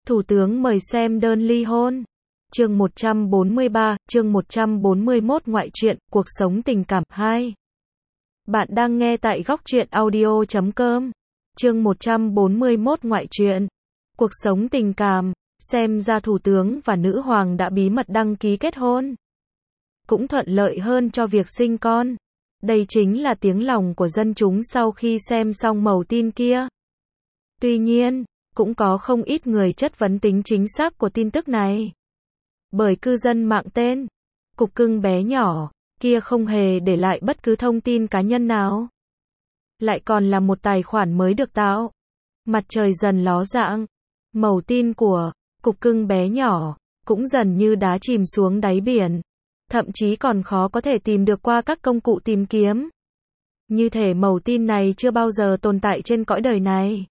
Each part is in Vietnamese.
Thủ tướng mời xem đơn ly hôn. Chương 143, chương 141 ngoại truyện, cuộc sống tình cảm 2. Bạn đang nghe tại góc truyện audio.com. Chương 141 ngoại truyện, cuộc sống tình cảm. Xem ra thủ tướng và nữ hoàng đã bí mật đăng ký kết hôn. Cũng thuận lợi hơn cho việc sinh con. Đây chính là tiếng lòng của dân chúng sau khi xem xong mẩu tin kia. Tuy nhiên, cũng có không ít người chất vấn tính chính xác của tin tức này. Bởi cư dân mạng tên Cục Cưng Bé Nhỏ kia không hề để lại bất cứ thông tin cá nhân nào. Lại còn là một tài khoản mới được tạo. Mặt trời dần ló dạng. Mẩu tin của Cục Cưng Bé Nhỏ cũng dần như đá chìm xuống đáy biển. Thậm chí còn khó có thể tìm được qua các công cụ tìm kiếm. Như thể mẩu tin này chưa bao giờ tồn tại trên cõi đời này.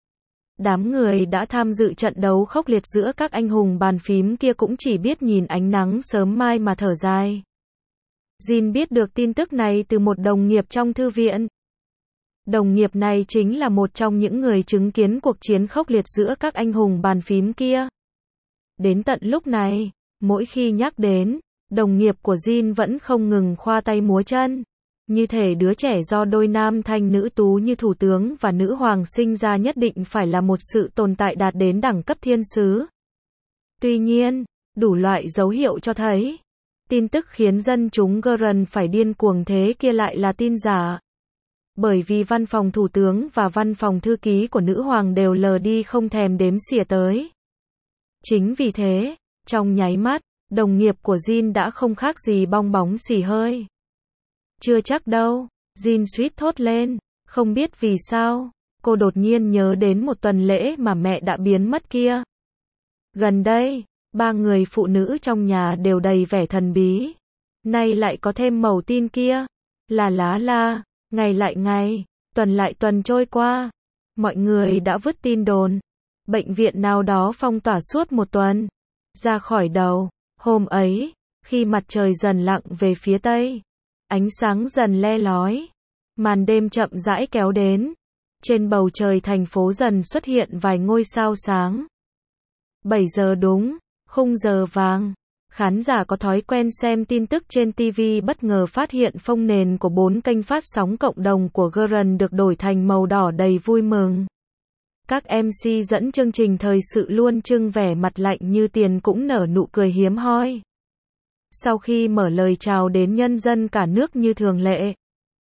Đám người đã tham dự trận đấu khốc liệt giữa các anh hùng bàn phím kia cũng chỉ biết nhìn ánh nắng sớm mai mà thở dài. Jin biết được tin tức này từ một đồng nghiệp trong thư viện. Đồng nghiệp này chính là một trong những người chứng kiến cuộc chiến khốc liệt giữa các anh hùng bàn phím kia. Đến tận lúc này, mỗi khi nhắc đến, đồng nghiệp của Jin vẫn không ngừng khoa tay múa chân. Như thể đứa trẻ do đôi nam thanh nữ tú như thủ tướng và nữ hoàng sinh ra nhất định phải là một sự tồn tại đạt đến đẳng cấp thiên sứ. Tuy nhiên, đủ loại dấu hiệu cho thấy, tin tức khiến dân chúng Gurren phải điên cuồng thế kia lại là tin giả. Bởi vì văn phòng thủ tướng và văn phòng thư ký của nữ hoàng đều lờ đi không thèm đếm xỉa tới. Chính vì thế, trong nháy mắt, đồng nghiệp của Jin đã không khác gì bong bóng xì hơi. Chưa chắc đâu, Jin suýt thốt lên, không biết vì sao, cô đột nhiên nhớ đến một tuần lễ mà mẹ đã biến mất kia. Gần đây, ba người phụ nữ trong nhà đều đầy vẻ thần bí. Nay lại có thêm mẩu tin kia. La, ngày lại ngày, tuần lại tuần trôi qua. Mọi người đã vứt tin đồn. Bệnh viện nào đó phong tỏa suốt một tuần. Ra khỏi đầu, hôm ấy, khi mặt trời dần lặn về phía tây. Ánh sáng dần le lói. Màn đêm chậm rãi kéo đến. Trên bầu trời thành phố dần xuất hiện vài ngôi sao sáng. 7 giờ đúng, khung giờ vàng. Khán giả có thói quen xem tin tức trên TV bất ngờ phát hiện phông nền của 4 kênh phát sóng cộng đồng của Gurren được đổi thành màu đỏ đầy vui mừng. Các MC dẫn chương trình thời sự luôn trưng vẻ mặt lạnh như tiền cũng nở nụ cười hiếm hoi. Sau khi mở lời chào đến nhân dân cả nước như thường lệ,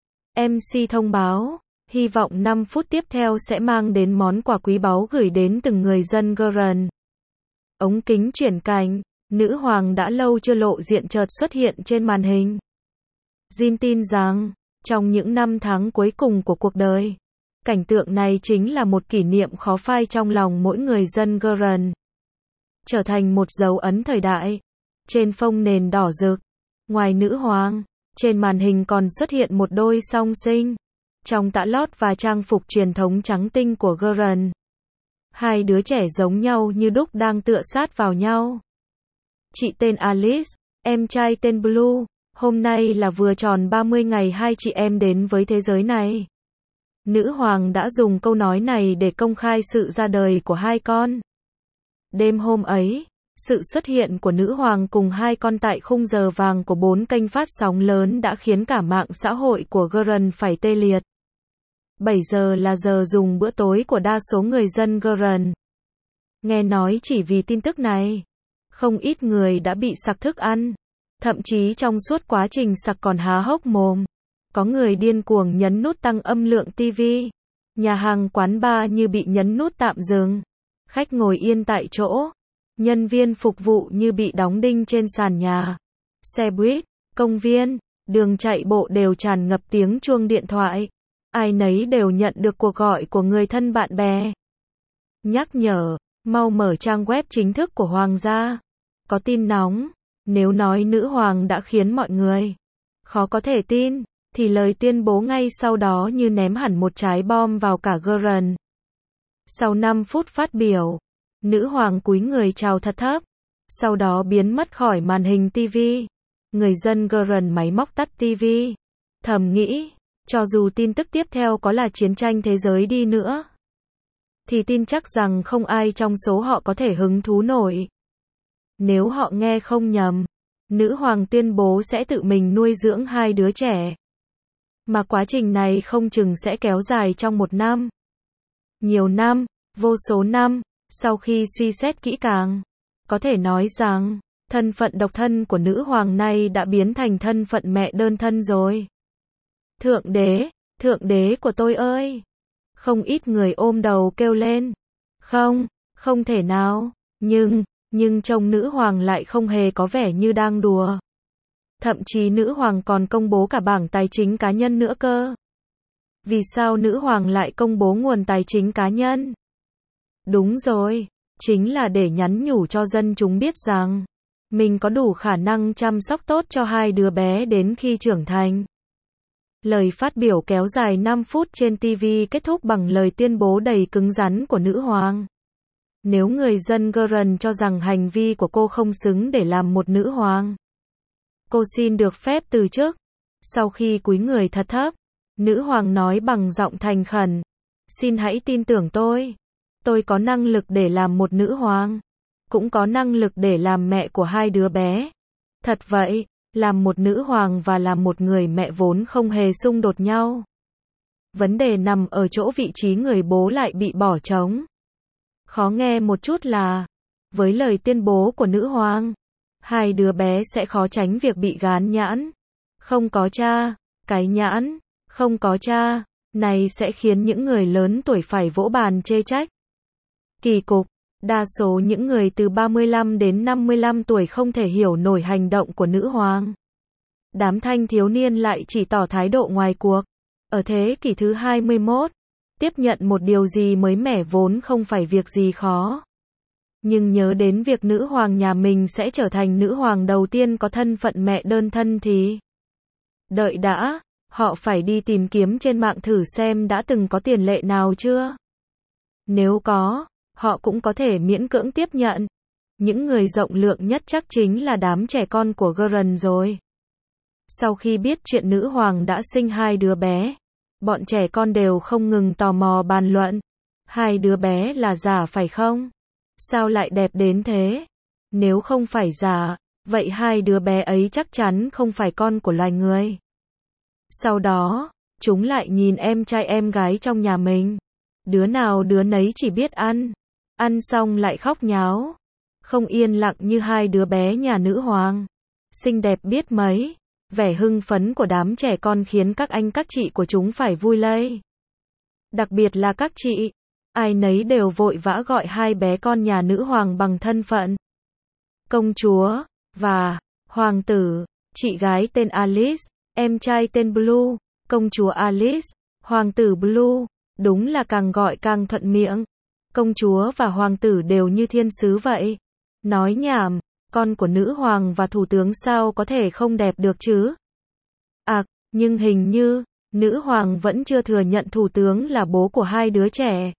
MC thông báo, hy vọng 5 phút tiếp theo sẽ mang đến món quà quý báu gửi đến từng người dân Gurren. Ống kính chuyển cảnh, nữ hoàng đã lâu chưa lộ diện chợt xuất hiện trên màn hình. Jin tin rằng, trong những năm tháng cuối cùng của cuộc đời, cảnh tượng này chính là một kỷ niệm khó phai trong lòng mỗi người dân Gurren. Trở thành một dấu ấn thời đại. Trên phông nền đỏ rực, ngoài nữ hoàng, trên màn hình còn xuất hiện một đôi song sinh, trong tã lót và trang phục truyền thống trắng tinh của Gurren. Hai đứa trẻ giống nhau như đúc đang tựa sát vào nhau. Chị tên Alice, em trai tên Blue, hôm nay là vừa tròn 30 ngày hai chị em đến với thế giới này. Nữ hoàng đã dùng câu nói này để công khai sự ra đời của hai con. Đêm hôm ấy, sự xuất hiện của nữ hoàng cùng hai con tại khung giờ vàng của 4 kênh phát sóng lớn đã khiến cả mạng xã hội của Gurren phải tê liệt. 7 giờ là giờ dùng bữa tối của đa số người dân Gurren. Nghe nói chỉ vì tin tức này, không ít người đã bị sặc thức ăn. Thậm chí trong suốt quá trình sặc còn há hốc mồm. Có người điên cuồng nhấn nút tăng âm lượng TV. Nhà hàng quán bar như bị nhấn nút tạm dừng. Khách ngồi yên tại chỗ. Nhân viên phục vụ như bị đóng đinh trên sàn nhà. Xe buýt, công viên, đường chạy bộ đều tràn ngập tiếng chuông điện thoại. Ai nấy đều nhận được cuộc gọi của người thân bạn bè. Nhắc nhở, mau mở trang web chính thức của Hoàng gia. Có tin nóng, nếu nói nữ hoàng đã khiến mọi người khó có thể tin, thì lời tuyên bố ngay sau đó như ném hẳn một trái bom vào cả Gurren. Sau 5 phút phát biểu, nữ hoàng cúi người chào thật thấp, sau đó biến mất khỏi màn hình TV. Người dân Gurren máy móc tắt TV. Thầm nghĩ, cho dù tin tức tiếp theo có là chiến tranh thế giới đi nữa, thì tin chắc rằng không ai trong số họ có thể hứng thú nổi. Nếu họ nghe không nhầm, nữ hoàng tuyên bố sẽ tự mình nuôi dưỡng 2 đứa trẻ. Mà quá trình này không chừng sẽ kéo dài trong 1 năm. Nhiều năm, vô số năm, sau khi suy xét kỹ càng, có thể nói rằng, thân phận độc thân của nữ hoàng này đã biến thành thân phận mẹ đơn thân rồi. Thượng đế của tôi ơi! Không ít người ôm đầu kêu lên. Không thể nào, nhưng trông nữ hoàng lại không hề có vẻ như đang đùa. Thậm chí nữ hoàng còn công bố cả bảng tài chính cá nhân nữa cơ. Vì sao nữ hoàng lại công bố nguồn tài chính cá nhân? Đúng rồi, chính là để nhắn nhủ cho dân chúng biết rằng mình có đủ khả năng chăm sóc tốt cho 2 đứa bé đến khi trưởng thành. Lời phát biểu kéo dài 5 phút trên TV kết thúc bằng lời tuyên bố đầy cứng rắn của nữ hoàng. Nếu người dân Iran cho rằng hành vi của cô không xứng để làm một nữ hoàng, cô xin được phép từ chức. Sau khi cúi người thật thấp, nữ hoàng nói bằng giọng thành khẩn, xin hãy tin tưởng tôi có năng lực để làm một nữ hoàng, cũng có năng lực để làm mẹ của 2 đứa bé. Thật vậy, làm một nữ hoàng và làm một người mẹ vốn không hề xung đột nhau. Vấn đề nằm ở chỗ vị trí người bố lại bị bỏ trống. Khó nghe một chút là, với lời tuyên bố của nữ hoàng, 2 đứa bé sẽ khó tránh việc bị gán nhãn. Không có cha, cái nhãn, không có cha, này sẽ khiến những người lớn tuổi phải vỗ bàn chê trách. Kỳ cục, đa số những người từ 35 đến 55 tuổi không thể hiểu nổi hành động của nữ hoàng. Đám thanh thiếu niên lại chỉ tỏ thái độ ngoài cuộc. Ở thế kỷ thứ 21, tiếp nhận một điều gì mới mẻ vốn không phải việc gì khó. Nhưng nhớ đến việc nữ hoàng nhà mình sẽ trở thành nữ hoàng đầu tiên có thân phận mẹ đơn thân thì... Đợi đã, họ phải đi tìm kiếm trên mạng thử xem đã từng có tiền lệ nào chưa. Nếu có, họ cũng có thể miễn cưỡng tiếp nhận. Những người rộng lượng nhất chắc chính là đám trẻ con của Iran rồi. Sau khi biết chuyện nữ hoàng đã sinh 2 đứa bé, bọn trẻ con đều không ngừng tò mò bàn luận. 2 đứa bé là giả phải không? Sao lại đẹp đến thế? Nếu không phải giả, vậy 2 đứa bé ấy chắc chắn không phải con của loài người. Sau đó, chúng lại nhìn em trai em gái trong nhà mình. Đứa nào đứa nấy chỉ biết ăn xong lại khóc nháo. Không yên lặng như 2 đứa bé nhà nữ hoàng. Xinh đẹp biết mấy. Vẻ hưng phấn của đám trẻ con khiến các anh các chị của chúng phải vui lây. Đặc biệt là các chị. Ai nấy đều vội vã gọi 2 bé con nhà nữ hoàng bằng thân phận công chúa và hoàng tử. Chị gái tên Alice, em trai tên Blue, công chúa Alice, hoàng tử Blue. Đúng là càng gọi càng thuận miệng. Công chúa và hoàng tử đều như thiên sứ vậy. Nói nhảm, con của nữ hoàng và thủ tướng sao có thể không đẹp được chứ? Nhưng hình như, nữ hoàng vẫn chưa thừa nhận thủ tướng là bố của 2 đứa trẻ.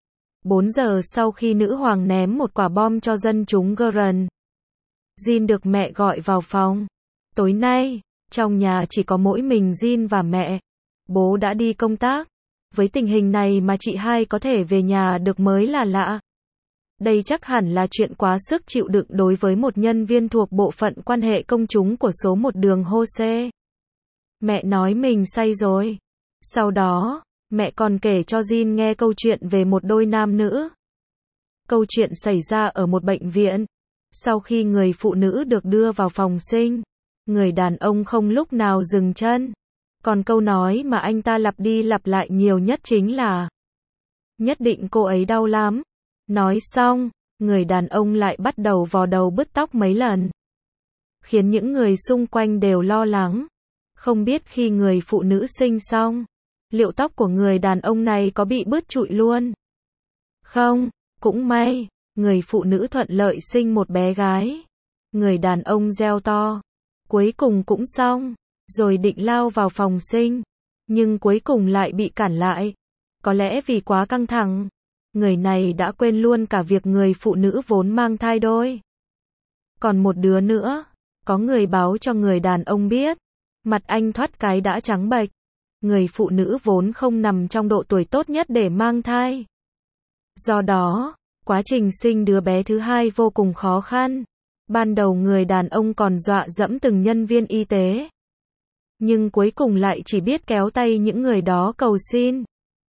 4 giờ sau khi nữ hoàng ném một quả bom cho dân chúng Iran, Jin được mẹ gọi vào phòng. Tối nay, trong nhà chỉ có mỗi mình Jin và mẹ. Bố đã đi công tác. Với tình hình này mà chị hai có thể về nhà được mới là lạ. Đây chắc hẳn là chuyện quá sức chịu đựng đối với một nhân viên thuộc bộ phận quan hệ công chúng của số 1 đường Jose. Mẹ nói mình say rồi. Sau đó, mẹ còn kể cho Jin nghe câu chuyện về một đôi nam nữ. Câu chuyện xảy ra ở một bệnh viện. Sau khi người phụ nữ được đưa vào phòng sinh, người đàn ông không lúc nào dừng chân. Còn câu nói mà anh ta lặp đi lặp lại nhiều nhất chính là: nhất định cô ấy đau lắm. Nói xong, người đàn ông lại bắt đầu vò đầu bứt tóc mấy lần, khiến những người xung quanh đều lo lắng. Không biết khi người phụ nữ sinh xong, liệu tóc của người đàn ông này có bị bứt trụi luôn? Không, cũng may, người phụ nữ thuận lợi sinh một bé gái. Người đàn ông reo to, cuối cùng cũng xong, rồi định lao vào phòng sinh, nhưng cuối cùng lại bị cản lại. Có lẽ vì quá căng thẳng, người này đã quên luôn cả việc người phụ nữ vốn mang thai đôi. Còn một đứa nữa, có người báo cho người đàn ông biết, mặt anh thoát cái đã trắng bệch. Người phụ nữ vốn không nằm trong độ tuổi tốt nhất để mang thai. Do đó, quá trình sinh đứa bé thứ hai vô cùng khó khăn. Ban đầu người đàn ông còn dọa dẫm từng nhân viên y tế. Nhưng cuối cùng lại chỉ biết kéo tay những người đó cầu xin.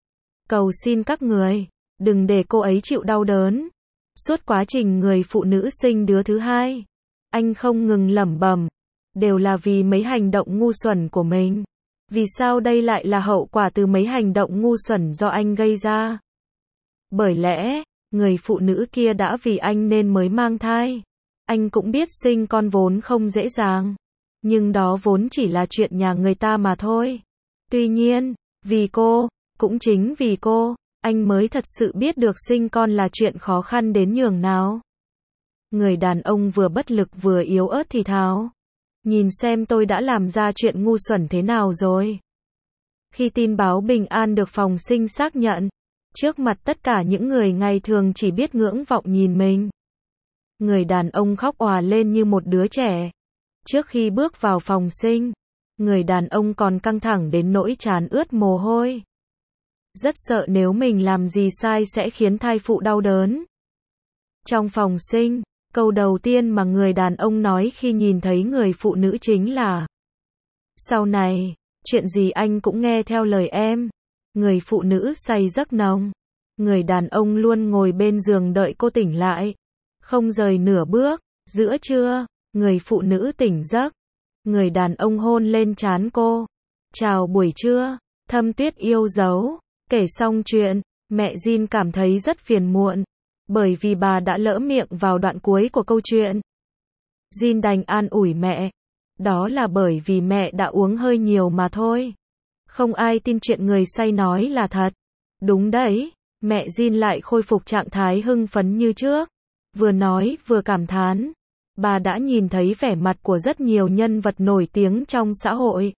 Cầu xin các người, đừng để cô ấy chịu đau đớn. Suốt quá trình người phụ nữ sinh đứa thứ hai, anh không ngừng lẩm bẩm, đều là vì mấy hành động ngu xuẩn của mình. Vì sao đây lại là hậu quả từ mấy hành động ngu xuẩn do anh gây ra? Bởi lẽ, người phụ nữ kia đã vì anh nên mới mang thai. Anh cũng biết sinh con vốn không dễ dàng. Nhưng đó vốn chỉ là chuyện nhà người ta mà thôi. Tuy nhiên, vì cô, cũng chính vì cô, anh mới thật sự biết được sinh con là chuyện khó khăn đến nhường nào. Người đàn ông vừa bất lực vừa yếu ớt thì thào. Nhìn xem tôi đã làm ra chuyện ngu xuẩn thế nào rồi. Khi tin báo bình an được phòng sinh xác nhận, trước mặt tất cả những người ngày thường chỉ biết ngưỡng vọng nhìn mình. Người đàn ông khóc òa lên như một đứa trẻ. Trước khi bước vào phòng sinh, người đàn ông còn căng thẳng đến nỗi trán ướt mồ hôi. Rất sợ nếu mình làm gì sai sẽ khiến thai phụ đau đớn. Trong phòng sinh, câu đầu tiên mà người đàn ông nói khi nhìn thấy người phụ nữ chính là: sau này, chuyện gì anh cũng nghe theo lời em. Người phụ nữ say giấc nồng. Người đàn ông luôn ngồi bên giường đợi cô tỉnh lại. Không rời nửa bước. Giữa trưa, người phụ nữ tỉnh giấc. Người đàn ông hôn lên trán cô. Chào buổi trưa, Thâm Tuyết yêu dấu. Kể xong chuyện, mẹ Jin cảm thấy rất phiền muộn. Bởi vì bà đã lỡ miệng vào đoạn cuối của câu chuyện. Jin đành an ủi mẹ. Đó là bởi vì mẹ đã uống hơi nhiều mà thôi. Không ai tin chuyện người say nói là thật. Đúng đấy, mẹ Jin lại khôi phục trạng thái hưng phấn như trước. Vừa nói vừa cảm thán. Bà đã nhìn thấy vẻ mặt của rất nhiều nhân vật nổi tiếng trong xã hội.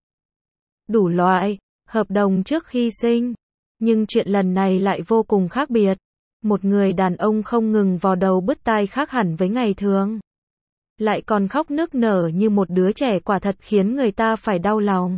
Đủ loại, hợp đồng trước khi sinh. Nhưng chuyện lần này lại vô cùng khác biệt. Một người đàn ông không ngừng vò đầu bứt tai khác hẳn với ngày thường. Lại còn khóc nức nở như một đứa trẻ, quả thật khiến người ta phải đau lòng.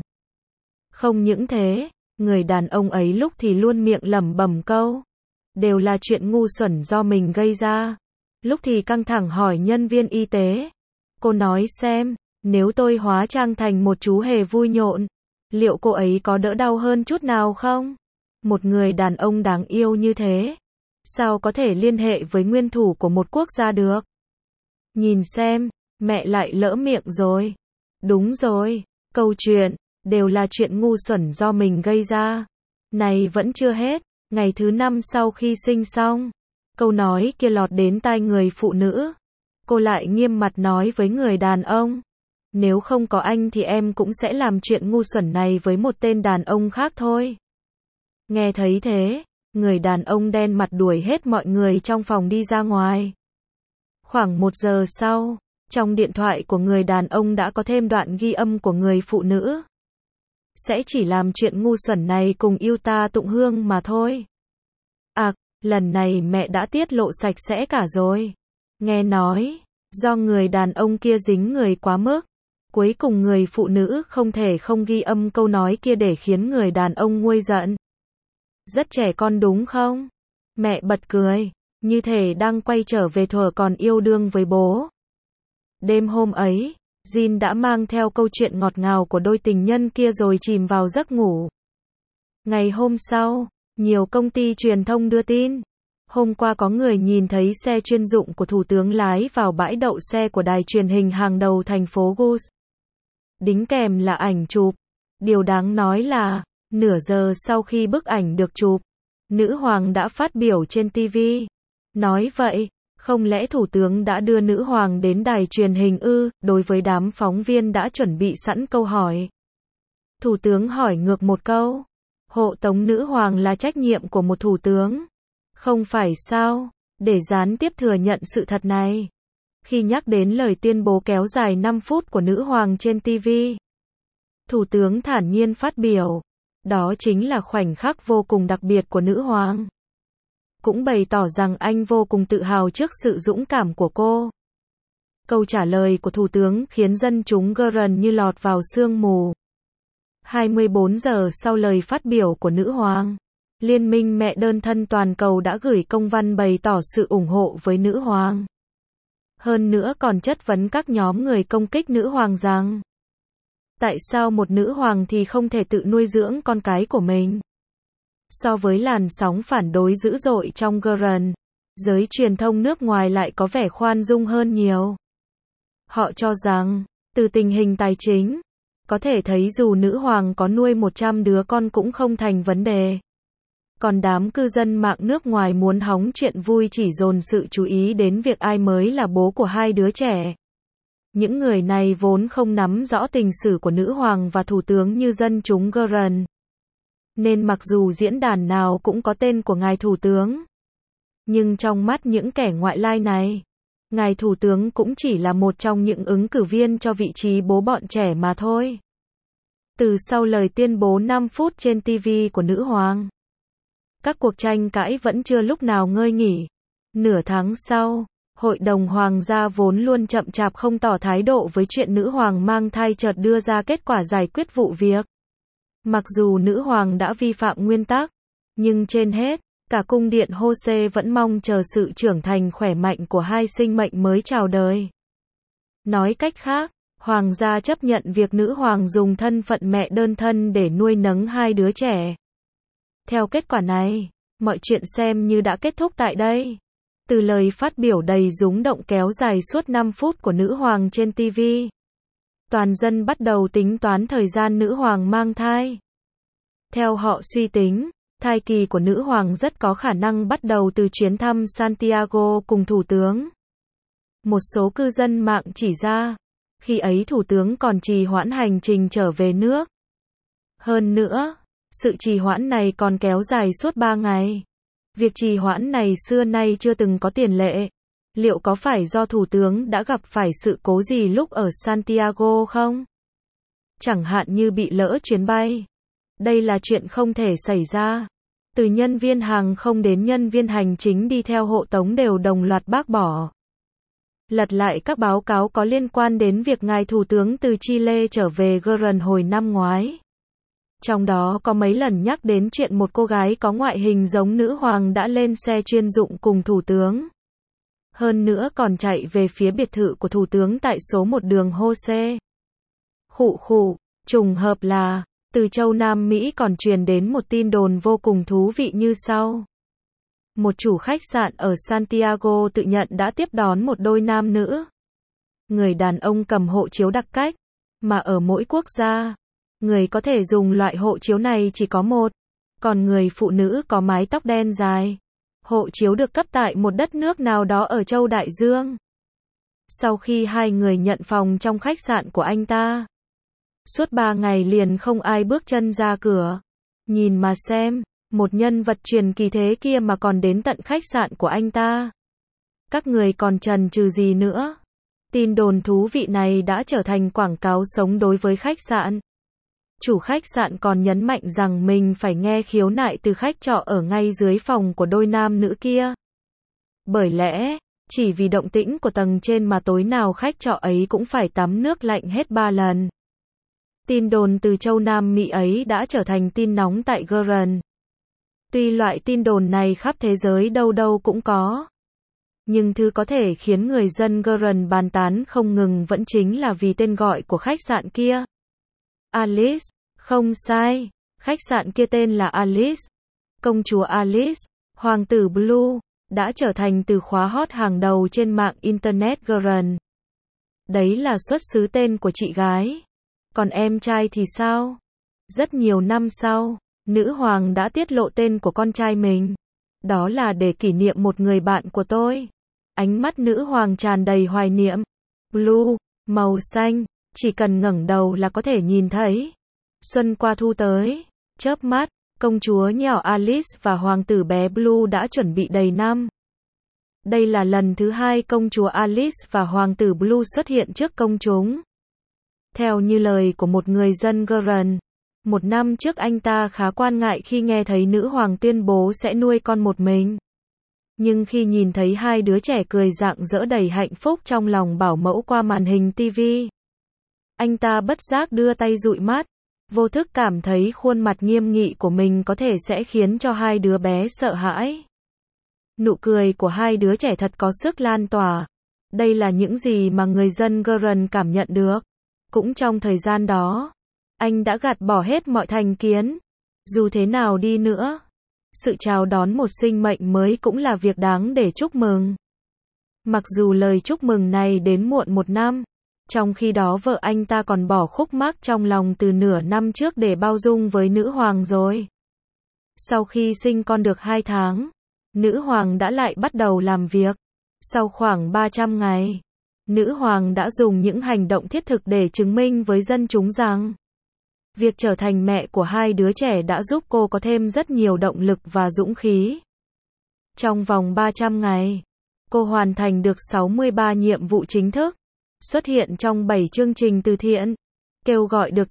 Không những thế, người đàn ông ấy lúc thì luôn miệng lẩm bẩm câu: đều là chuyện ngu xuẩn do mình gây ra. Lúc thì căng thẳng hỏi nhân viên y tế: cô nói xem, nếu tôi hóa trang thành một chú hề vui nhộn, liệu cô ấy có đỡ đau hơn chút nào không? Một người đàn ông đáng yêu như thế, sao có thể liên hệ với nguyên thủ của một quốc gia được? Nhìn xem, mẹ lại lỡ miệng rồi. Đúng rồi, câu chuyện, đều là chuyện ngu xuẩn do mình gây ra. Này vẫn chưa hết, ngày thứ 5 sau khi sinh xong, câu nói kia lọt đến tai người phụ nữ. Cô lại nghiêm mặt nói với người đàn ông: nếu không có anh thì em cũng sẽ làm chuyện ngu xuẩn này với một tên đàn ông khác thôi. Nghe thấy thế, người đàn ông đen mặt đuổi hết mọi người trong phòng đi ra ngoài. Khoảng 1 giờ sau, trong điện thoại của người đàn ông đã có thêm đoạn ghi âm của người phụ nữ. Sẽ chỉ làm chuyện ngu xuẩn này cùng yêu ta tụng hương mà thôi. À, lần này mẹ đã tiết lộ sạch sẽ cả rồi. Nghe nói, do người đàn ông kia dính người quá mức, cuối cùng người phụ nữ không thể không ghi âm câu nói kia để khiến người đàn ông nguôi giận. Rất trẻ con đúng không? Mẹ bật cười, như thể đang quay trở về thuở còn yêu đương với bố. Đêm hôm ấy, Jin đã mang theo câu chuyện ngọt ngào của đôi tình nhân kia rồi chìm vào giấc ngủ. Ngày hôm sau, nhiều công ty truyền thông đưa tin. Hôm qua có người nhìn thấy xe chuyên dụng của Thủ tướng lái vào bãi đậu xe của đài truyền hình hàng đầu thành phố Gus. Đính kèm là ảnh chụp. Điều đáng nói là, nửa giờ sau khi bức ảnh được chụp, nữ hoàng đã phát biểu trên TV. Nói vậy, không lẽ Thủ tướng đã đưa nữ hoàng đến đài truyền hình ư? Đối với đám phóng viên đã chuẩn bị sẵn câu hỏi, Thủ tướng hỏi ngược một câu: hộ tống nữ hoàng là trách nhiệm của một thủ tướng, không phải sao? Để gián tiếp thừa nhận sự thật này. Khi nhắc đến lời tuyên bố kéo dài 5 phút của nữ hoàng trên TV, Thủ tướng thản nhiên phát biểu, đó chính là khoảnh khắc vô cùng đặc biệt của nữ hoàng. Cũng bày tỏ rằng anh vô cùng tự hào trước sự dũng cảm của cô. Câu trả lời của Thủ tướng khiến dân chúng gần như lọt vào sương mù. 24 giờ sau lời phát biểu của nữ hoàng, Liên minh mẹ đơn thân toàn cầu đã gửi công văn bày tỏ sự ủng hộ với nữ hoàng. Hơn nữa còn chất vấn các nhóm người công kích nữ hoàng rằng tại sao một nữ hoàng thì không thể tự nuôi dưỡng con cái của mình. So với làn sóng phản đối dữ dội trong GRN, giới truyền thông nước ngoài lại có vẻ khoan dung hơn nhiều. Họ cho rằng, từ tình hình tài chính, có thể thấy dù nữ hoàng có nuôi 100 đứa con cũng không thành vấn đề. Còn đám cư dân mạng nước ngoài muốn hóng chuyện vui chỉ dồn sự chú ý đến việc ai mới là bố của hai đứa trẻ. Những người này vốn không nắm rõ tình sử của nữ hoàng và thủ tướng như dân chúng GRN. Nên mặc dù diễn đàn nào cũng có tên của ngài thủ tướng, nhưng trong mắt những kẻ ngoại lai này, ngài thủ tướng cũng chỉ là một trong những ứng cử viên cho vị trí bố bọn trẻ mà thôi. Từ sau lời tuyên bố 5 phút trên TV của nữ hoàng, các cuộc tranh cãi vẫn chưa lúc nào ngơi nghỉ. Nửa tháng sau, Hội đồng Hoàng gia vốn luôn chậm chạp không tỏ thái độ với chuyện nữ hoàng mang thai chợt đưa ra kết quả giải quyết vụ việc. Mặc dù nữ hoàng đã vi phạm nguyên tắc, nhưng trên hết, cả cung điện Jose vẫn mong chờ sự trưởng thành khỏe mạnh của hai sinh mệnh mới chào đời. Nói cách khác, hoàng gia chấp nhận việc nữ hoàng dùng thân phận mẹ đơn thân để nuôi nấng hai đứa trẻ. Theo kết quả này, mọi chuyện xem như đã kết thúc tại đây. Từ lời phát biểu đầy rúng động kéo dài suốt 5 phút của nữ hoàng trên TV, toàn dân bắt đầu tính toán thời gian nữ hoàng mang thai. Theo họ suy tính, thai kỳ của nữ hoàng rất có khả năng bắt đầu từ chuyến thăm Santiago cùng thủ tướng. Một số cư dân mạng chỉ ra, khi ấy thủ tướng còn trì hoãn hành trình trở về nước. Hơn nữa, sự trì hoãn này còn kéo dài suốt 3 ngày. Việc trì hoãn này xưa nay chưa từng có tiền lệ. Liệu có phải do thủ tướng đã gặp phải sự cố gì lúc ở Santiago không? Chẳng hạn như bị lỡ chuyến bay. Đây là chuyện không thể xảy ra. Từ nhân viên hàng không đến nhân viên hành chính đi theo hộ tống đều đồng loạt bác bỏ. Lật lại các báo cáo có liên quan đến việc ngài thủ tướng từ Chile trở về GRN hồi năm ngoái. Trong đó có mấy lần nhắc đến chuyện một cô gái có ngoại hình giống nữ hoàng đã lên xe chuyên dụng cùng thủ tướng. Hơn nữa còn chạy về phía biệt thự của thủ tướng tại số 1 đường Jose. Trùng hợp là, từ châu Nam Mỹ còn truyền đến một tin đồn vô cùng thú vị như sau. Một chủ khách sạn ở Santiago tự nhận đã tiếp đón một đôi nam nữ. Người đàn ông cầm hộ chiếu đặc cách, mà ở mỗi quốc gia, người có thể dùng loại hộ chiếu này chỉ có một, còn người phụ nữ có mái tóc đen dài. Hộ chiếu được cấp tại một đất nước nào đó ở châu Đại Dương. Sau khi hai người nhận phòng trong khách sạn của anh ta, suốt 3 ngày liền không ai bước chân ra cửa. Nhìn mà xem, một nhân vật truyền kỳ thế kia mà còn đến tận khách sạn của anh ta. Các người còn chần chừ gì nữa? Tin đồn thú vị này đã trở thành quảng cáo sống đối với khách sạn. Chủ khách sạn còn nhấn mạnh rằng mình phải nghe khiếu nại từ khách trọ ở ngay dưới phòng của đôi nam nữ kia. Bởi lẽ, chỉ vì động tĩnh của tầng trên mà tối nào khách trọ ấy cũng phải tắm nước lạnh hết 3 lần. Tin đồn từ châu Nam Mỹ ấy đã trở thành tin nóng tại GRN. Tuy loại tin đồn này khắp thế giới đâu đâu cũng có, nhưng thứ có thể khiến người dân GRN bàn tán không ngừng vẫn chính là vì tên gọi của khách sạn kia. Alice, không sai, khách sạn kia tên là Alice. Công chúa Alice, hoàng tử Blue, đã trở thành từ khóa hot hàng đầu trên mạng Internet GRN. Đấy là xuất xứ tên của chị gái. Còn em trai thì sao? Rất nhiều năm sau, nữ hoàng đã tiết lộ tên của con trai mình. Đó là để kỷ niệm một người bạn của tôi. Ánh mắt nữ hoàng tràn đầy hoài niệm. Blue, màu xanh, chỉ cần ngẩng đầu là có thể nhìn thấy. Xuân qua thu tới, chớp mắt, công chúa nhỏ Alice và hoàng tử bé Blue đã chuẩn bị đầy năm. Đây là lần thứ 2 công chúa Alice và hoàng tử Blue xuất hiện trước công chúng. Theo như lời của một người dân GRN, một năm trước anh ta khá quan ngại khi nghe thấy nữ hoàng tuyên bố sẽ nuôi con một mình. Nhưng khi nhìn thấy hai đứa trẻ cười rạng rỡ đầy hạnh phúc trong lòng bảo mẫu qua màn hình TV, anh ta bất giác đưa tay dụi mắt. vô thức cảm thấy khuôn mặt nghiêm nghị của mình có thể sẽ khiến cho hai đứa bé sợ hãi. Nụ cười của hai đứa trẻ thật có sức lan tỏa. Đây là những gì mà người dân Guren cảm nhận được. Cũng trong thời gian đó, anh đã gạt bỏ hết mọi thành kiến. Dù thế nào đi nữa, sự chào đón một sinh mệnh mới cũng là việc đáng để chúc mừng. Mặc dù lời chúc mừng này đến muộn 1 năm, trong khi đó vợ anh ta còn bỏ khúc mắc trong lòng từ nửa năm trước để bao dung với nữ hoàng rồi. Sau khi sinh con được 2 tháng, nữ hoàng đã lại bắt đầu làm việc. Sau khoảng 300 ngày, nữ hoàng đã dùng những hành động thiết thực để chứng minh với dân chúng rằng việc trở thành mẹ của hai đứa trẻ đã giúp cô có thêm rất nhiều động lực và dũng khí. Trong vòng 300 ngày, cô hoàn thành được 63 nhiệm vụ chính thức, xuất hiện trong 7 chương trình từ thiện, kêu gọi được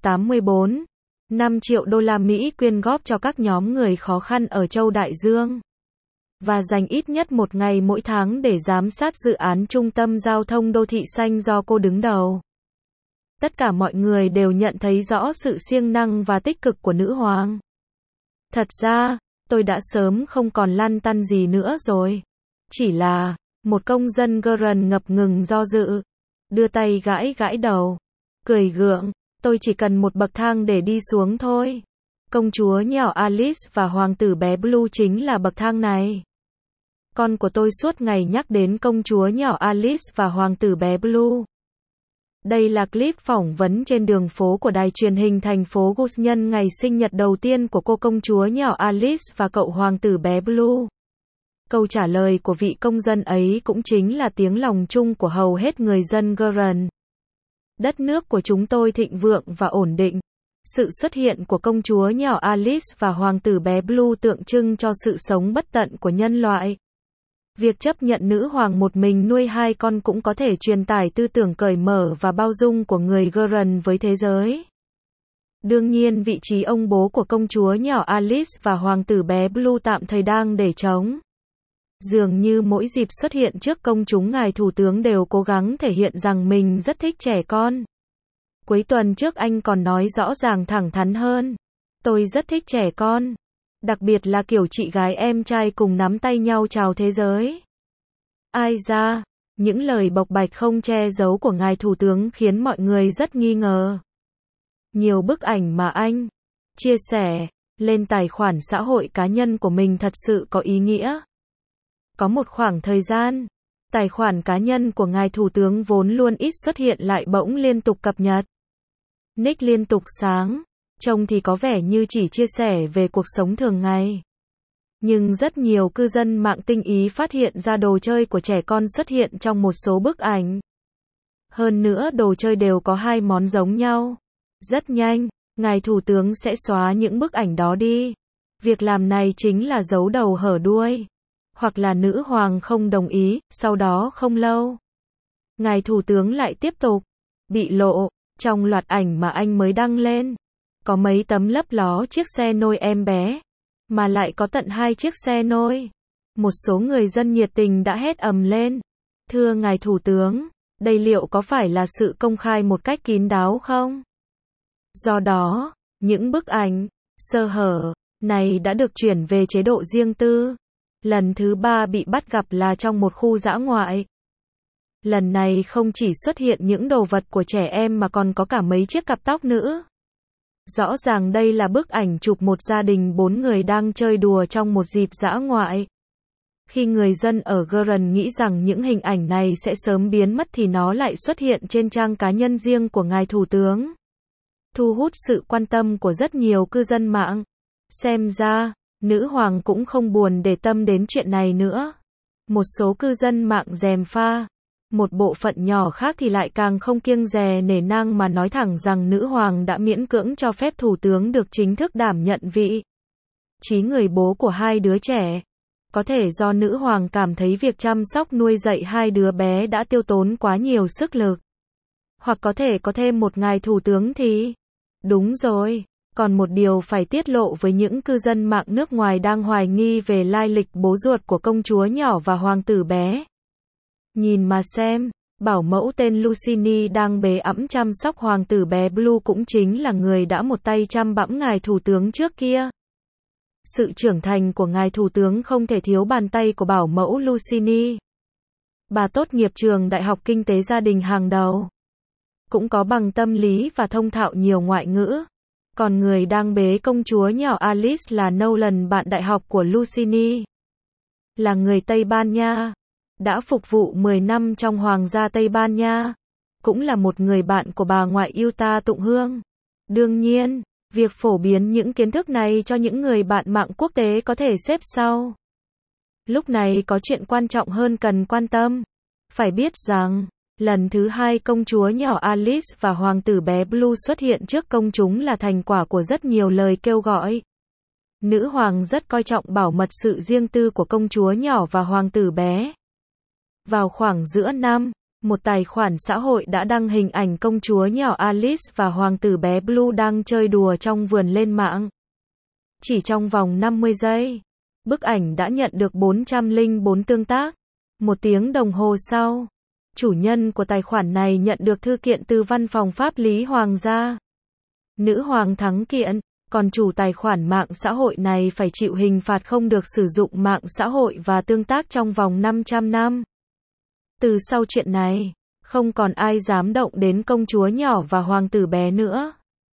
84,5 triệu đô la Mỹ quyên góp cho các nhóm người khó khăn ở châu Đại Dương, và dành ít nhất 1 ngày mỗi tháng để giám sát dự án trung tâm giao thông đô thị xanh do cô đứng đầu. Tất cả mọi người đều nhận thấy rõ sự siêng năng và tích cực của nữ hoàng. Thật ra, tôi đã sớm không còn lăn tăn gì nữa rồi. Chỉ là, một công dân Guren ngập ngừng do dự, đưa tay gãi gãi đầu, cười gượng, tôi chỉ cần một bậc thang để đi xuống thôi. Công chúa nhỏ Alice và hoàng tử bé Blue chính là bậc thang này. Con của tôi suốt ngày nhắc đến công chúa nhỏ Alice và hoàng tử bé Blue. Đây là clip phỏng vấn trên đường phố của đài truyền hình thành phố Gus nhân ngày sinh nhật đầu tiên của cô công chúa nhỏ Alice và cậu hoàng tử bé Blue. Câu trả lời của vị công dân ấy cũng chính là tiếng lòng chung của hầu hết người dân Guren. Đất nước của chúng tôi thịnh vượng và ổn định. Sự xuất hiện của công chúa nhỏ Alice và hoàng tử bé Blue tượng trưng cho sự sống bất tận của nhân loại. Việc chấp nhận nữ hoàng một mình nuôi 2 con cũng có thể truyền tải tư tưởng cởi mở và bao dung của người Guren với thế giới. Đương nhiên vị trí ông bố của công chúa nhỏ Alice và hoàng tử bé Blue tạm thời đang để trống. Dường như mỗi dịp xuất hiện trước công chúng ngài thủ tướng đều cố gắng thể hiện rằng mình rất thích trẻ con. Cuối tuần trước anh còn nói rõ ràng thẳng thắn hơn. Tôi rất thích trẻ con. Đặc biệt là kiểu chị gái em trai cùng nắm tay nhau chào thế giới. Ai ra, những lời bộc bạch không che giấu của ngài thủ tướng khiến mọi người rất nghi ngờ. Nhiều bức ảnh mà anh chia sẻ lên tài khoản xã hội cá nhân của mình thật sự có ý nghĩa. Có một khoảng thời gian, tài khoản cá nhân của ngài thủ tướng vốn luôn ít xuất hiện lại bỗng liên tục cập nhật. Nick liên tục sáng, trông thì có vẻ như chỉ chia sẻ về cuộc sống thường ngày. Nhưng rất nhiều cư dân mạng tinh ý phát hiện ra đồ chơi của trẻ con xuất hiện trong một số bức ảnh. Hơn nữa đồ chơi đều có 2 món giống nhau. Rất nhanh, ngài thủ tướng sẽ xóa những bức ảnh đó đi. Việc làm này chính là giấu đầu hở đuôi. Hoặc là nữ hoàng không đồng ý, sau đó không lâu, ngài thủ tướng lại tiếp tục bị lộ. Trong loạt ảnh mà anh mới đăng lên, có mấy tấm lấp ló chiếc xe nôi em bé, mà lại có tận 2 chiếc xe nôi. Một số người dân nhiệt tình đã hét ầm lên. Thưa ngài thủ tướng, đây liệu có phải là sự công khai một cách kín đáo không? Do đó, những bức ảnh sơ hở này đã được chuyển về chế độ riêng tư. Lần thứ 3 bị bắt gặp là trong một khu dã ngoại. Lần này không chỉ xuất hiện những đồ vật của trẻ em mà còn có cả mấy chiếc cặp tóc nữ. Rõ ràng đây là bức ảnh chụp một gia đình 4 người đang chơi đùa trong một dịp dã ngoại. Khi người dân ở Guren nghĩ rằng những hình ảnh này sẽ sớm biến mất thì nó lại xuất hiện trên trang cá nhân riêng của ngài thủ tướng, thu hút sự quan tâm của rất nhiều cư dân mạng. Xem ra, nữ hoàng cũng không buồn để tâm đến chuyện này nữa. Một số cư dân mạng gièm pha. Một bộ phận nhỏ khác thì lại càng không kiêng dè nể nang mà nói thẳng rằng nữ hoàng đã miễn cưỡng cho phép thủ tướng được chính thức đảm nhận vị trí người bố của 2 đứa trẻ. Có thể do nữ hoàng cảm thấy việc chăm sóc nuôi dạy 2 đứa bé đã tiêu tốn quá nhiều sức lực. Hoặc có thể có thêm một ngài thủ tướng thì... Đúng rồi. Còn một điều phải tiết lộ với những cư dân mạng nước ngoài đang hoài nghi về lai lịch bố ruột của công chúa nhỏ và hoàng tử bé. Nhìn mà xem, Bảo mẫu tên Lucini đang bế ẵm chăm sóc hoàng tử bé Blue cũng chính là người đã một tay chăm bẵm ngài thủ tướng trước kia. Sự trưởng thành của ngài thủ tướng không thể thiếu bàn tay của bảo mẫu Lucini. Bà tốt nghiệp trường Đại học Kinh tế gia đình hàng đầu. Cũng có bằng tâm lý và thông thạo nhiều ngoại ngữ. Còn người đang bế công chúa nhỏ Alice là Nolan, bạn đại học của Lucini. Là người Tây Ban Nha. Đã phục vụ 10 năm trong Hoàng gia Tây Ban Nha. Cũng là một người bạn của bà ngoại yêu ta Tụng Hương. Đương nhiên, việc phổ biến những kiến thức này cho những người bạn mạng quốc tế có thể xếp sau. Lúc này có chuyện quan trọng hơn cần quan tâm. Phải biết rằng, lần thứ hai công chúa nhỏ Alice và hoàng tử bé Blue xuất hiện trước công chúng là thành quả của rất nhiều lời kêu gọi. Nữ hoàng rất coi trọng bảo mật sự riêng tư của công chúa nhỏ và hoàng tử bé. Vào khoảng giữa năm, một tài khoản xã hội đã đăng hình ảnh công chúa nhỏ Alice và hoàng tử bé Blue đang chơi đùa trong vườn lên mạng. Chỉ trong vòng 50 giây, bức ảnh đã nhận được 404 tương tác. 1 tiếng đồng hồ sau, chủ nhân của tài khoản này nhận được thư kiện từ Văn phòng Pháp lý Hoàng gia. Nữ hoàng thắng kiện, còn chủ tài khoản mạng xã hội này phải chịu hình phạt không được sử dụng mạng xã hội và tương tác trong vòng 500 năm. Từ sau chuyện này, không còn ai dám động đến công chúa nhỏ và hoàng tử bé nữa.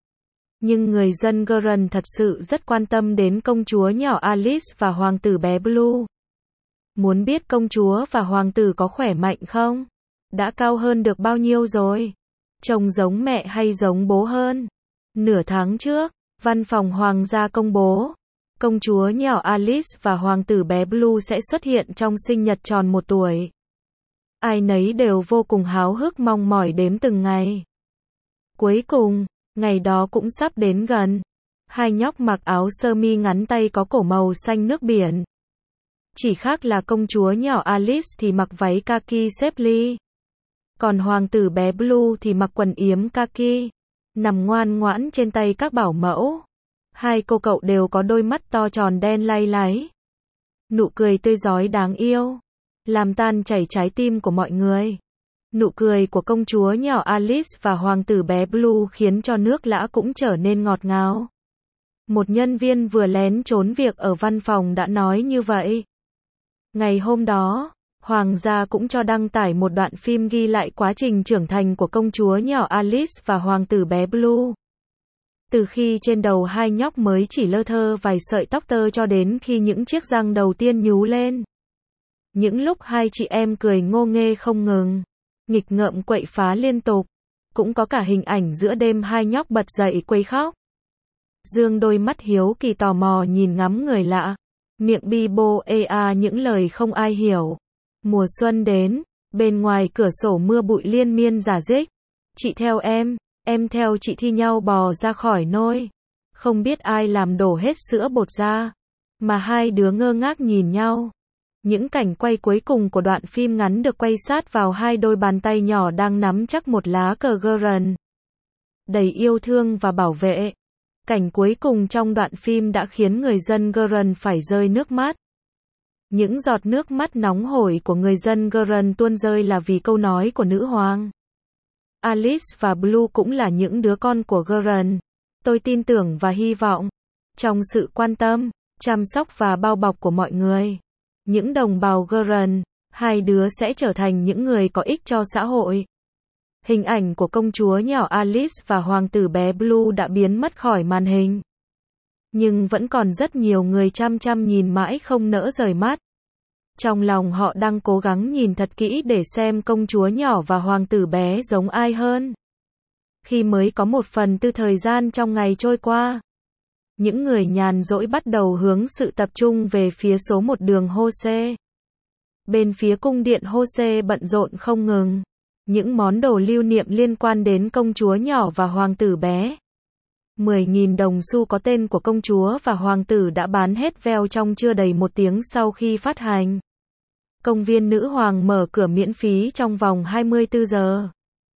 Nhưng người dân Iran thật sự rất quan tâm đến công chúa nhỏ Alice và hoàng tử bé Blue. Muốn biết công chúa và hoàng tử có khỏe mạnh không? Đã cao hơn được bao nhiêu rồi? Trông giống mẹ hay giống bố hơn? Nửa tháng trước, văn phòng hoàng gia công bố, công chúa nhỏ Alice và hoàng tử bé Blue sẽ xuất hiện trong sinh nhật tròn 1 tuổi. Ai nấy đều vô cùng háo hức mong mỏi đếm từng ngày. Cuối cùng, ngày đó cũng sắp đến gần. Hai nhóc mặc áo sơ mi ngắn tay có cổ màu xanh nước biển. Chỉ khác là công chúa nhỏ Alice thì mặc váy kaki xếp ly. Còn hoàng tử bé Blue thì mặc quần yếm kaki, nằm ngoan ngoãn trên tay các bảo mẫu. Hai cô cậu đều có đôi mắt to tròn đen lay láy. Nụ cười tươi rói đáng yêu, làm tan chảy trái tim của mọi người. Nụ cười của công chúa nhỏ Alice và hoàng tử bé Blue khiến cho nước lã cũng trở nên ngọt ngào. Một nhân viên vừa lén trốn việc ở văn phòng đã nói như vậy. Ngày hôm đó, hoàng gia cũng cho đăng tải một đoạn phim ghi lại quá trình trưởng thành của công chúa nhỏ Alice và hoàng tử bé Blue. Từ khi trên đầu hai nhóc mới chỉ lơ thơ vài sợi tóc tơ cho đến khi những chiếc răng đầu tiên nhú lên. Những lúc hai chị em cười ngô nghê không ngừng, nghịch ngợm quậy phá liên tục. Cũng có cả hình ảnh giữa đêm hai nhóc bật dậy quấy khóc. Dương đôi mắt hiếu kỳ tò mò nhìn ngắm người lạ. Miệng bi bô ea những lời không ai hiểu. Mùa xuân đến, bên ngoài cửa sổ mưa bụi liên miên rả rích. Chị theo em theo chị thi nhau bò ra khỏi nôi. Không biết ai làm đổ hết sữa bột ra, mà hai đứa ngơ ngác nhìn nhau. Những cảnh quay cuối cùng của đoạn phim ngắn được quay sát vào hai đôi bàn tay nhỏ đang nắm chắc một lá cờ Iran. Đầy yêu thương và bảo vệ. Cảnh cuối cùng trong đoạn phim đã khiến người dân Iran phải rơi nước mắt. Những giọt nước mắt nóng hổi của người dân Iran tuôn rơi là vì câu nói của nữ hoàng. Alice và Blue cũng là những đứa con của Iran. Tôi tin tưởng và hy vọng, trong sự quan tâm, chăm sóc và bao bọc của mọi người, những đồng bào Iran, hai đứa sẽ trở thành những người có ích cho xã hội. Hình ảnh của công chúa nhỏ Alice và hoàng tử bé Blue đã biến mất khỏi màn hình. Nhưng vẫn còn rất nhiều người chăm chăm nhìn mãi không nỡ rời mắt. Trong lòng họ đang cố gắng nhìn thật kỹ để xem công chúa nhỏ và hoàng tử bé giống ai hơn. Khi mới có 1/4 thời gian trong ngày trôi qua, những người nhàn rỗi bắt đầu hướng sự tập trung về phía số 1 đường Jose. Bên phía cung điện Jose bận rộn không ngừng. Những món đồ lưu niệm liên quan đến công chúa nhỏ và hoàng tử bé. 10.000 đồng xu có tên của công chúa và hoàng tử đã bán hết veo trong chưa đầy 1 tiếng sau khi phát hành. Công viên nữ hoàng mở cửa miễn phí trong vòng 24 giờ.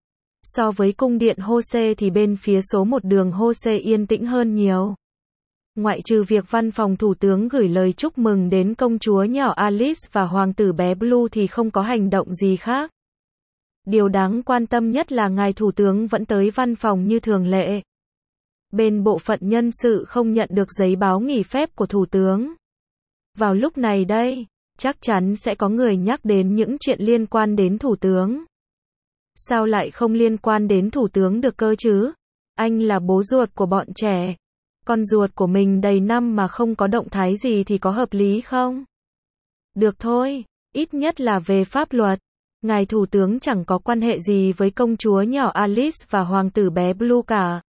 So với cung điện Jose thì bên phía số 1 đường Jose yên tĩnh hơn nhiều. Ngoại trừ việc văn phòng thủ tướng gửi lời chúc mừng đến công chúa nhỏ Alice và hoàng tử bé Blue thì không có hành động gì khác. Điều đáng quan tâm nhất là ngài thủ tướng vẫn tới văn phòng như thường lệ. Bên bộ phận nhân sự không nhận được giấy báo nghỉ phép của thủ tướng. Vào lúc này đây, chắc chắn sẽ có người nhắc đến những chuyện liên quan đến thủ tướng. Sao lại không liên quan đến thủ tướng được cơ chứ? Anh là bố ruột của bọn trẻ. Con ruột của mình đầy năm mà không có động thái gì thì có hợp lý không? Được thôi, ít nhất là về pháp luật. Ngài thủ tướng chẳng có quan hệ gì với công chúa nhỏ Alice và hoàng tử bé Blue cả.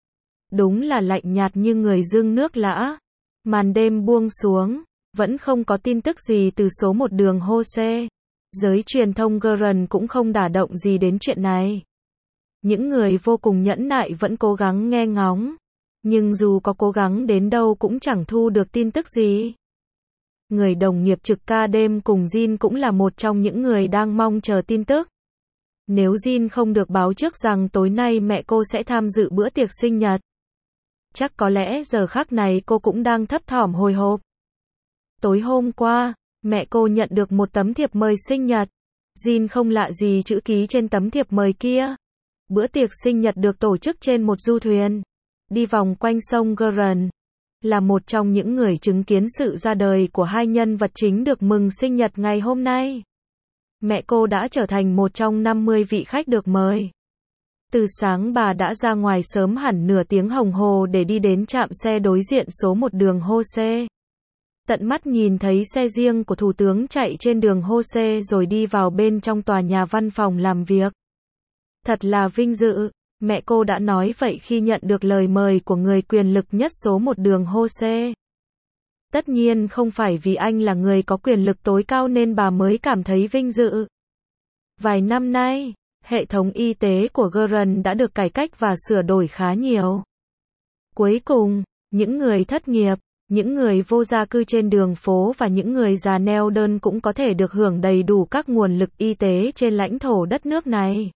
Đúng là lạnh nhạt như người dưng nước lã. Màn đêm buông xuống, vẫn không có tin tức gì từ số một đường Jose. Giới truyền thông Guardian cũng không đả động gì đến chuyện này. Những người vô cùng nhẫn nại vẫn cố gắng nghe ngóng. Nhưng dù có cố gắng đến đâu cũng chẳng thu được tin tức gì. Người đồng nghiệp trực ca đêm cùng Jin cũng là một trong những người đang mong chờ tin tức. Nếu Jin không được báo trước rằng tối nay mẹ cô sẽ tham dự bữa tiệc sinh nhật, chắc có lẽ giờ khắc này cô cũng đang thấp thỏm hồi hộp. Tối hôm qua, mẹ cô nhận được một tấm thiệp mời sinh nhật. Jin không lạ gì chữ ký trên tấm thiệp mời kia. Bữa tiệc sinh nhật được tổ chức trên một du thuyền, đi vòng quanh sông Guardian. Là một trong những người chứng kiến sự ra đời của hai nhân vật chính được mừng sinh nhật ngày hôm nay. Mẹ cô đã trở thành một trong 50 vị khách được mời. Từ sáng bà đã ra ngoài sớm hẳn nửa tiếng đồng hồ để đi đến trạm xe đối diện số 1 đường Jose. Tận mắt nhìn thấy xe riêng của thủ tướng chạy trên đường Jose rồi đi vào bên trong tòa nhà văn phòng làm việc. Thật là vinh dự, mẹ cô đã nói vậy khi nhận được lời mời của người quyền lực nhất số 1 đường Jose. Tất nhiên không phải vì anh là người có quyền lực tối cao nên bà mới cảm thấy vinh dự. Vài năm nay, hệ thống y tế của Guardian đã được cải cách và sửa đổi khá nhiều. Cuối cùng, những người thất nghiệp, những người vô gia cư trên đường phố và những người già neo đơn cũng có thể được hưởng đầy đủ các nguồn lực y tế trên lãnh thổ đất nước này.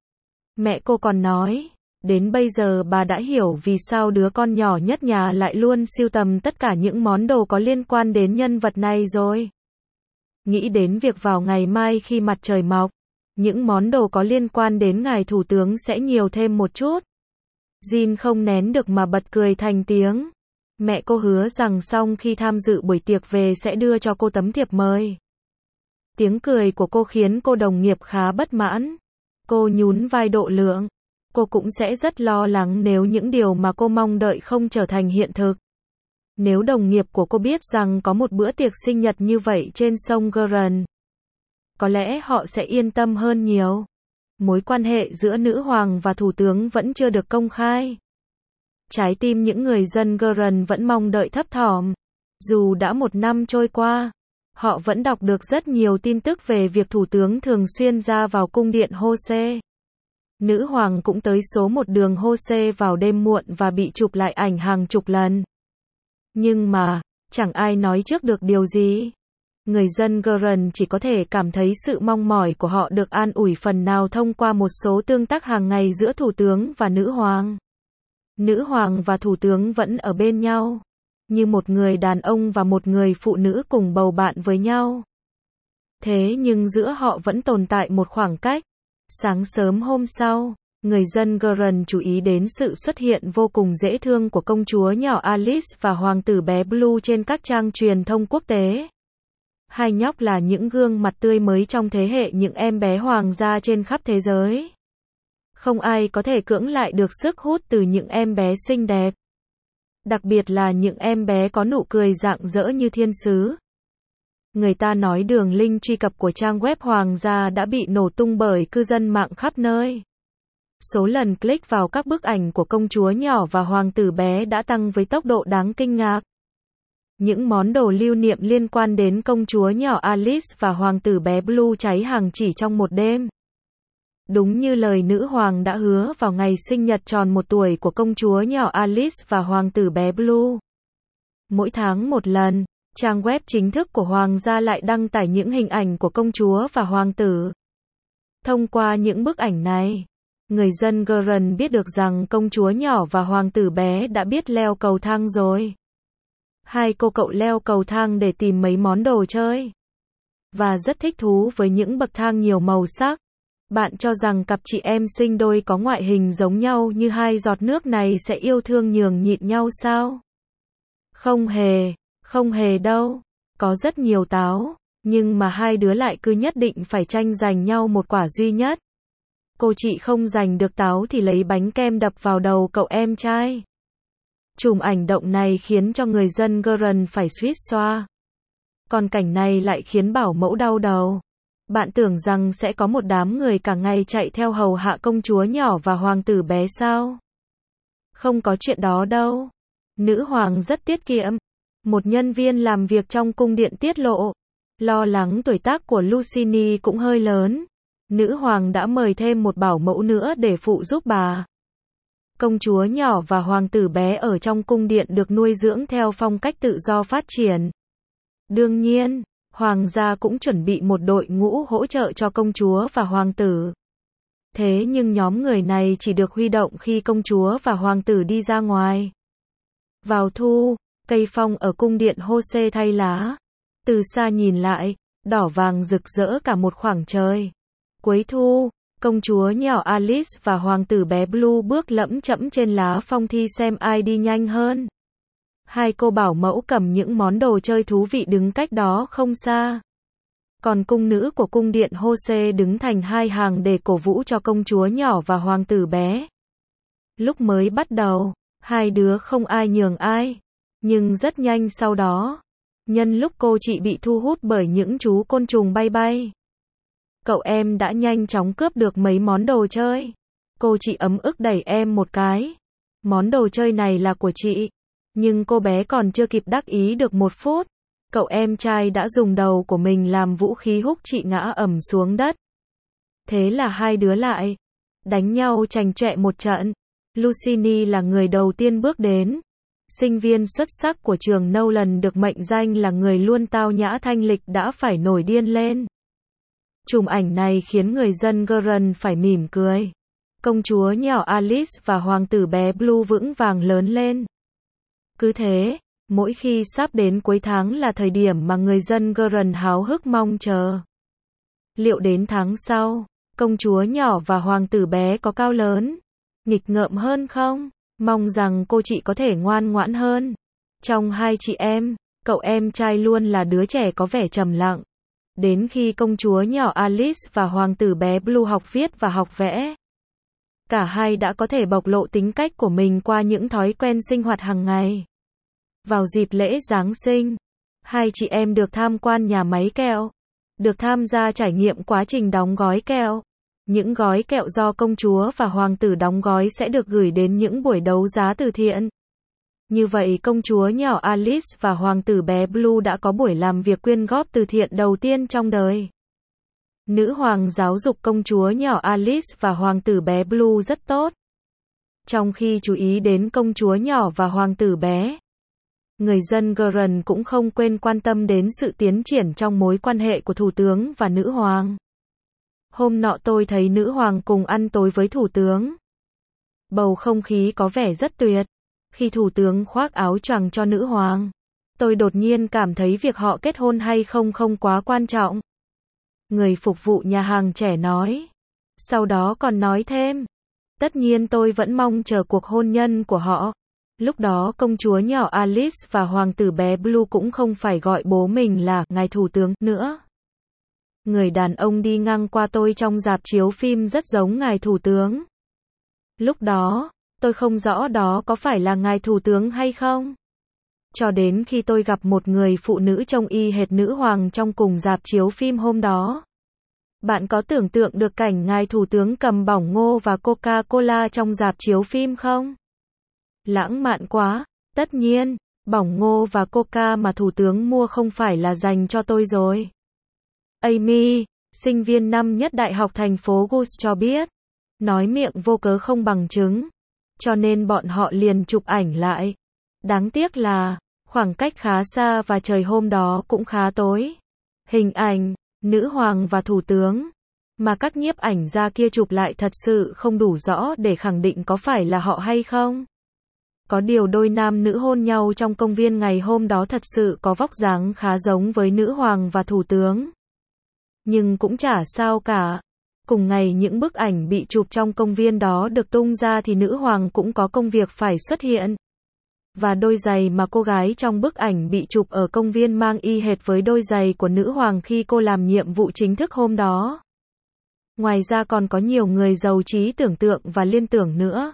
Mẹ cô còn nói, đến bây giờ bà đã hiểu vì sao đứa con nhỏ nhất nhà lại luôn sưu tầm tất cả những món đồ có liên quan đến nhân vật này rồi. Nghĩ đến việc vào ngày mai khi mặt trời mọc, những món đồ có liên quan đến ngài thủ tướng sẽ nhiều thêm một chút. Jin không nén được mà bật cười thành tiếng. Mẹ cô hứa rằng xong khi tham dự buổi tiệc về sẽ đưa cho cô tấm thiệp mời. Tiếng cười của cô khiến cô đồng nghiệp khá bất mãn. Cô nhún vai độ lượng. Cô cũng sẽ rất lo lắng nếu những điều mà cô mong đợi không trở thành hiện thực. Nếu đồng nghiệp của cô biết rằng có một bữa tiệc sinh nhật như vậy trên sông Guardian, có lẽ họ sẽ yên tâm hơn nhiều. Mối quan hệ giữa nữ hoàng và thủ tướng vẫn chưa được công khai. Trái tim những người dân Guardian vẫn mong đợi thấp thỏm. Dù đã một năm trôi qua, họ vẫn đọc được rất nhiều tin tức về việc thủ tướng thường xuyên ra vào cung điện Jose. Nữ hoàng cũng tới số 1 đường Jose vào đêm muộn và bị chụp lại ảnh hàng chục lần. Nhưng mà, chẳng ai nói trước được điều gì. Người dân Guardian chỉ có thể cảm thấy sự mong mỏi của họ được an ủi phần nào thông qua một số tương tác hàng ngày giữa thủ tướng và nữ hoàng. Nữ hoàng và thủ tướng vẫn ở bên nhau, như một người đàn ông và một người phụ nữ cùng bầu bạn với nhau. Thế nhưng giữa họ vẫn tồn tại một khoảng cách. Sáng sớm hôm sau, người dân Guardian chú ý đến sự xuất hiện vô cùng dễ thương của công chúa nhỏ Alice và hoàng tử bé Blue trên các trang truyền thông quốc tế. Hai nhóc là những gương mặt tươi mới trong thế hệ những em bé hoàng gia trên khắp thế giới. Không ai có thể cưỡng lại được sức hút từ những em bé xinh đẹp. Đặc biệt là những em bé có nụ cười rạng rỡ như thiên sứ. Người ta nói đường link truy cập của trang web hoàng gia đã bị nổ tung bởi cư dân mạng khắp nơi. Số lần click vào các bức ảnh của công chúa nhỏ và hoàng tử bé đã tăng với tốc độ đáng kinh ngạc. Những món đồ lưu niệm liên quan đến công chúa nhỏ Alice và hoàng tử bé Blue cháy hàng chỉ trong một đêm. Đúng như lời nữ hoàng đã hứa vào ngày sinh nhật tròn 1 tuổi của công chúa nhỏ Alice và hoàng tử bé Blue. Mỗi tháng một lần, trang web chính thức của hoàng gia lại đăng tải những hình ảnh của công chúa và hoàng tử. Thông qua những bức ảnh này, người dân Guardian biết được rằng công chúa nhỏ và hoàng tử bé đã biết leo cầu thang rồi. Hai cô cậu leo cầu thang để tìm mấy món đồ chơi. Và rất thích thú với những bậc thang nhiều màu sắc. Bạn cho rằng cặp chị em sinh đôi có ngoại hình giống nhau như hai giọt nước này sẽ yêu thương nhường nhịn nhau sao? Không hề đâu. Có rất nhiều táo, nhưng mà hai đứa lại cứ nhất định phải tranh giành nhau một quả duy nhất. Cô chị không giành được táo thì lấy bánh kem đập vào đầu cậu em trai. Chùm ảnh động này khiến cho người dân Gurren phải suýt xoa. Còn cảnh này lại khiến bảo mẫu đau đầu. Bạn tưởng rằng sẽ có một đám người cả ngày chạy theo hầu hạ công chúa nhỏ và hoàng tử bé sao? Không có chuyện đó đâu. Nữ hoàng rất tiết kiệm. Một nhân viên làm việc trong cung điện tiết lộ. Lo lắng tuổi tác của Lucini cũng hơi lớn. Nữ hoàng đã mời thêm một bảo mẫu nữa để phụ giúp bà. Công chúa nhỏ và hoàng tử bé ở trong cung điện được nuôi dưỡng theo phong cách tự do phát triển. Đương nhiên, hoàng gia cũng chuẩn bị một đội ngũ hỗ trợ cho công chúa và hoàng tử. Thế nhưng nhóm người này chỉ được huy động khi công chúa và hoàng tử đi ra ngoài. Vào thu, cây phong ở cung điện Jose thay lá. Từ xa nhìn lại, đỏ vàng rực rỡ cả một khoảng trời. Cuối thu, công chúa nhỏ Alice và hoàng tử bé Blue bước lẫm chẫm trên lá phong thi xem ai đi nhanh hơn. Hai cô bảo mẫu cầm những món đồ chơi thú vị đứng cách đó không xa. Còn cung nữ của cung điện Jose đứng thành hai hàng để cổ vũ cho công chúa nhỏ và hoàng tử bé. Lúc mới bắt đầu, hai đứa không ai nhường ai. Nhưng rất nhanh sau đó, nhân lúc cô chị bị thu hút bởi những chú côn trùng bay bay, cậu em đã nhanh chóng cướp được mấy món đồ chơi. Cô chị ấm ức đẩy em một cái. Món đồ chơi này là của chị. Nhưng cô bé còn chưa kịp đắc ý được một phút, cậu em trai đã dùng đầu của mình làm vũ khí húc chị ngã ầm xuống đất. Thế là hai đứa lại đánh nhau chành chọe một trận. Lucini là người đầu tiên bước đến. Sinh viên xuất sắc của trường Nolan được mệnh danh là người luôn tao nhã thanh lịch đã phải nổi điên lên. Chùm ảnh này khiến người dân Gurren phải mỉm cười. Công chúa nhỏ Alice và hoàng tử bé Blue vững vàng lớn lên. Cứ thế, mỗi khi sắp đến cuối tháng là thời điểm mà người dân Gurren háo hức mong chờ. Liệu đến tháng sau, công chúa nhỏ và hoàng tử bé có cao lớn, nghịch ngợm hơn không? Mong rằng cô chị có thể ngoan ngoãn hơn. Trong hai chị em, cậu em trai luôn là đứa trẻ có vẻ trầm lặng. Đến khi công chúa nhỏ Alice và hoàng tử bé Blue học viết và học vẽ, cả hai đã có thể bộc lộ tính cách của mình qua những thói quen sinh hoạt hàng ngày. Vào dịp lễ Giáng sinh, hai chị em được tham quan nhà máy kẹo, được tham gia trải nghiệm quá trình đóng gói kẹo. Những gói kẹo do công chúa và hoàng tử đóng gói sẽ được gửi đến những buổi đấu giá từ thiện. Như vậy công chúa nhỏ Alice và hoàng tử bé Blue đã có buổi làm việc quyên góp từ thiện đầu tiên trong đời. Nữ hoàng giáo dục công chúa nhỏ Alice và hoàng tử bé Blue rất tốt. Trong khi chú ý đến công chúa nhỏ và hoàng tử bé, người dân Gurren cũng không quên quan tâm đến sự tiến triển trong mối quan hệ của thủ tướng và nữ hoàng. Hôm nọ tôi thấy nữ hoàng cùng ăn tối với thủ tướng. Bầu không khí có vẻ rất tuyệt. Khi thủ tướng khoác áo choàng cho nữ hoàng, tôi đột nhiên cảm thấy việc họ kết hôn hay không không quá quan trọng. Người phục vụ nhà hàng trẻ nói. Sau đó còn nói thêm. Tất nhiên tôi vẫn mong chờ cuộc hôn nhân của họ. Lúc đó công chúa nhỏ Alice và hoàng tử bé Blue cũng không phải gọi bố mình là ngài thủ tướng nữa. Người đàn ông đi ngang qua tôi trong rạp chiếu phim rất giống ngài thủ tướng. Lúc đó, tôi không rõ đó có phải là ngài thủ tướng hay không. Cho đến khi tôi gặp một người phụ nữ trông y hệt nữ hoàng trong cùng rạp chiếu phim hôm đó. Bạn có tưởng tượng được cảnh ngài thủ tướng cầm bỏng ngô và Coca-Cola trong rạp chiếu phim không? Lãng mạn quá. Tất nhiên, bỏng ngô và Coca mà thủ tướng mua không phải là dành cho tôi rồi. Amy, sinh viên năm nhất đại học thành phố Gus cho biết. Nói miệng vô cớ không bằng chứng. Cho nên bọn họ liền chụp ảnh lại. Đáng tiếc là, khoảng cách khá xa và trời hôm đó cũng khá tối. Hình ảnh, nữ hoàng và thủ tướng, mà các nhiếp ảnh gia kia chụp lại thật sự không đủ rõ để khẳng định có phải là họ hay không. Có điều đôi nam nữ hôn nhau trong công viên ngày hôm đó thật sự có vóc dáng khá giống với nữ hoàng và thủ tướng. Nhưng cũng chả sao cả. Cùng ngày những bức ảnh bị chụp trong công viên đó được tung ra thì nữ hoàng cũng có công việc phải xuất hiện. Và đôi giày mà cô gái trong bức ảnh bị chụp ở công viên mang y hệt với đôi giày của nữ hoàng khi cô làm nhiệm vụ chính thức hôm đó. Ngoài ra còn có nhiều người giàu trí tưởng tượng và liên tưởng nữa.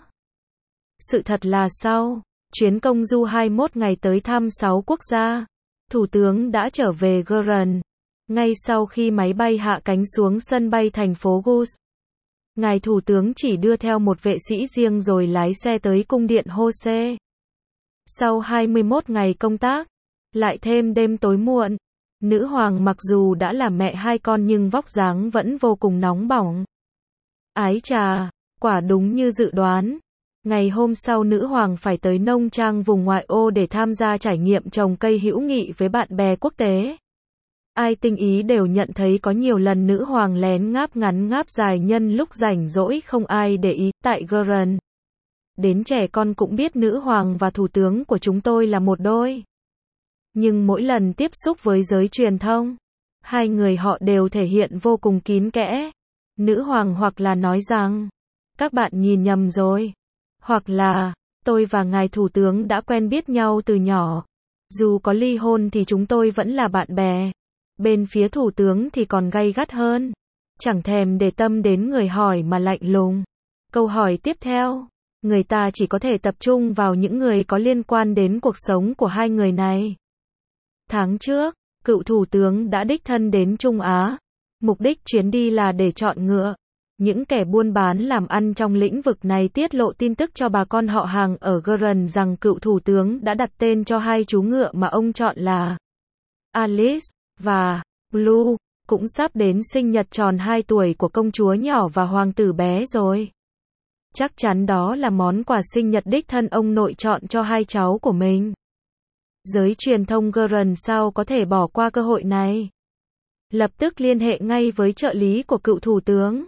Sự thật là sau chuyến công du 21 ngày tới thăm 6 quốc gia, Thủ tướng đã trở về Gurun. Ngay sau khi máy bay hạ cánh xuống sân bay thành phố Gus, ngài Thủ tướng chỉ đưa theo một vệ sĩ riêng rồi lái xe tới cung điện Hose. Sau 21 ngày công tác, lại thêm đêm tối muộn, nữ hoàng mặc dù đã là mẹ hai con nhưng vóc dáng vẫn vô cùng nóng bỏng. Ái chà, quả đúng như dự đoán. Ngày hôm sau nữ hoàng phải tới nông trang vùng ngoại ô để tham gia trải nghiệm trồng cây hữu nghị với bạn bè quốc tế. Ai tinh ý đều nhận thấy có nhiều lần nữ hoàng lén ngáp ngắn ngáp dài nhân lúc rảnh rỗi không ai để ý tại Gurun. Đến trẻ con cũng biết nữ hoàng và thủ tướng của chúng tôi là một đôi. Nhưng mỗi lần tiếp xúc với giới truyền thông, hai người họ đều thể hiện vô cùng kín kẽ. Nữ hoàng hoặc là nói rằng, các bạn nhìn nhầm rồi. Hoặc là, tôi và ngài thủ tướng đã quen biết nhau từ nhỏ. Dù có ly hôn thì chúng tôi vẫn là bạn bè. Bên phía thủ tướng thì còn gay gắt hơn. Chẳng thèm để tâm đến người hỏi mà lạnh lùng. Câu hỏi tiếp theo, người ta chỉ có thể tập trung vào những người có liên quan đến cuộc sống của hai người này. Tháng trước, cựu thủ tướng đã đích thân đến Trung Á. Mục đích chuyến đi là để chọn ngựa. Những kẻ buôn bán làm ăn trong lĩnh vực này tiết lộ tin tức cho bà con họ hàng ở Gurun rằng cựu thủ tướng đã đặt tên cho hai chú ngựa mà ông chọn là Alice và Blue, cũng sắp đến sinh nhật tròn 2 tuổi của công chúa nhỏ và hoàng tử bé rồi. Chắc chắn đó là món quà sinh nhật đích thân ông nội chọn cho hai cháu của mình. Giới truyền thông Gurun sao có thể bỏ qua cơ hội này? Lập tức liên hệ ngay với trợ lý của cựu thủ tướng.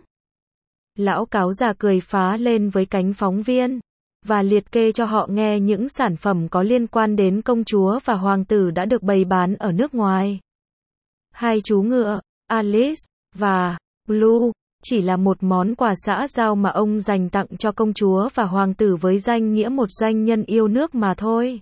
Lão cáo già cười phá lên với cánh phóng viên, và liệt kê cho họ nghe những sản phẩm có liên quan đến công chúa và hoàng tử đã được bày bán ở nước ngoài. Hai chú ngựa, Alice và Blue, chỉ là một món quà xã giao mà ông dành tặng cho công chúa và hoàng tử với danh nghĩa một doanh nhân yêu nước mà thôi.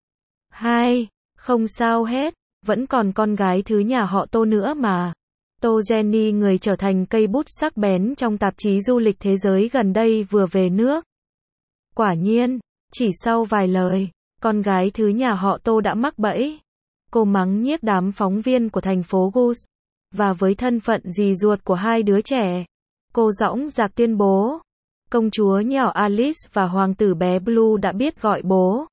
Không sao hết, vẫn còn con gái thứ nhà họ Tô nữa mà. Tô Jenny, người trở thành cây bút sắc bén trong tạp chí du lịch thế giới gần đây vừa về nước. Quả nhiên, chỉ sau vài lời, con gái thứ nhà họ Tô đã mắc bẫy. Cô mắng nhiếc đám phóng viên của thành phố Gus, và với thân phận dì ruột của hai đứa trẻ, cô dõng dạc tuyên bố, công chúa nhỏ Alice và hoàng tử bé Blue đã biết gọi bố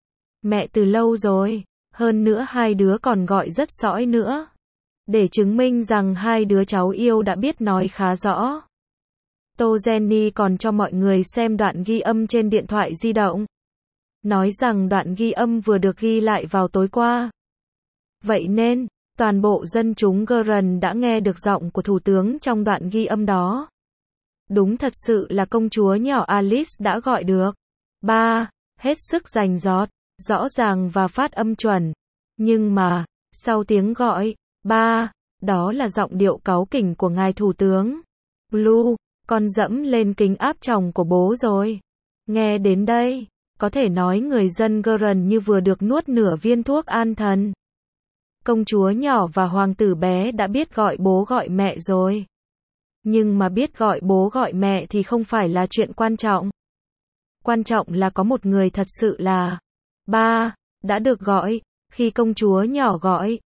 mẹ từ lâu rồi, hơn nữa hai đứa còn gọi rất sõi nữa. Để chứng minh rằng hai đứa cháu yêu đã biết nói khá rõ. Tô Jenny còn cho mọi người xem đoạn ghi âm trên điện thoại di động. Nói rằng đoạn ghi âm vừa được ghi lại vào tối qua. Vậy nên, toàn bộ dân chúng Gurun đã nghe được giọng của thủ tướng trong đoạn ghi âm đó. Đúng thật sự là công chúa nhỏ Alice đã gọi được. Hết sức rành rọt, rõ ràng và phát âm chuẩn. Nhưng mà, sau tiếng gọi đó là giọng điệu cáu kỉnh của ngài thủ tướng. Blue, con dẫm lên kính áp tròng của bố rồi. Nghe đến đây, có thể nói người dân Gurun như vừa được nuốt nửa viên thuốc an thần. Công chúa nhỏ và hoàng tử bé đã biết gọi bố gọi mẹ rồi. Nhưng mà biết gọi bố gọi mẹ thì không phải là chuyện quan trọng. Quan trọng là có một người thật sự là đã được gọi. Khi công chúa nhỏ gọi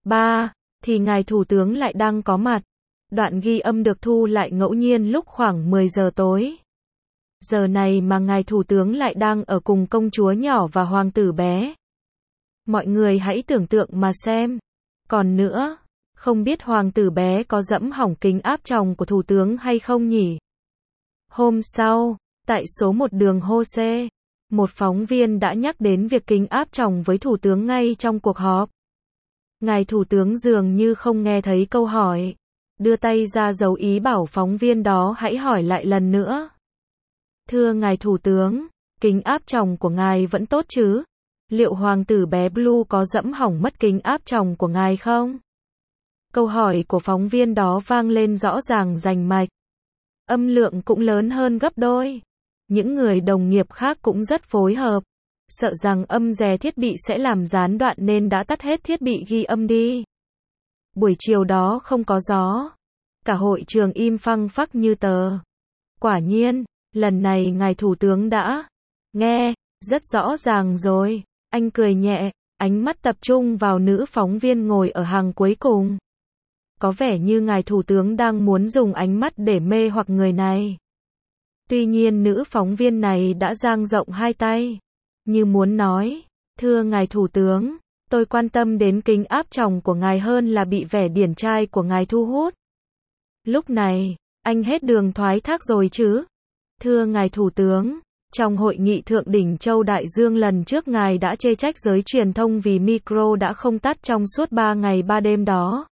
thì ngài thủ tướng lại đang có mặt. Đoạn ghi âm được thu lại ngẫu nhiên lúc khoảng 10 giờ tối. Giờ này mà ngài thủ tướng lại đang ở cùng công chúa nhỏ và hoàng tử bé. Mọi người hãy tưởng tượng mà xem. Còn nữa, không biết hoàng tử bé có dẫm hỏng kính áp tròng của thủ tướng hay không nhỉ? Hôm sau, tại số 1 đường Hose, một phóng viên đã nhắc đến việc kính áp tròng với thủ tướng ngay trong cuộc họp. Ngài thủ tướng dường như không nghe thấy câu hỏi, đưa tay ra dấu ý bảo phóng viên đó hãy hỏi lại lần nữa. Thưa ngài thủ tướng, kính áp tròng của ngài vẫn tốt chứ? Liệu hoàng tử bé Blue có dẫm hỏng mất kính áp tròng của ngài không? Câu hỏi của phóng viên đó vang lên rõ ràng rành mạch. Âm lượng cũng lớn hơn gấp đôi. Những người đồng nghiệp khác cũng rất phối hợp. Sợ rằng âm rè thiết bị sẽ làm gián đoạn nên đã tắt hết thiết bị ghi âm đi. Buổi chiều đó không có gió. Cả hội trường im phăng phắc như tờ. Quả nhiên, lần này ngài thủ tướng đã nghe rất rõ ràng rồi. Anh cười nhẹ, ánh mắt tập trung vào nữ phóng viên ngồi ở hàng cuối cùng. Có vẻ như ngài thủ tướng đang muốn dùng ánh mắt để mê hoặc người này. Tuy nhiên nữ phóng viên này đã dang rộng hai tay, như muốn nói, thưa ngài thủ tướng, tôi quan tâm đến kính áp tròng của ngài hơn là bị vẻ điển trai của ngài thu hút. Lúc này, anh hết đường thoái thác rồi chứ? Thưa ngài thủ tướng, trong hội nghị thượng đỉnh Châu Đại Dương lần trước ngài đã chê trách giới truyền thông vì micro đã không tắt trong suốt 3 ngày 3 đêm đó.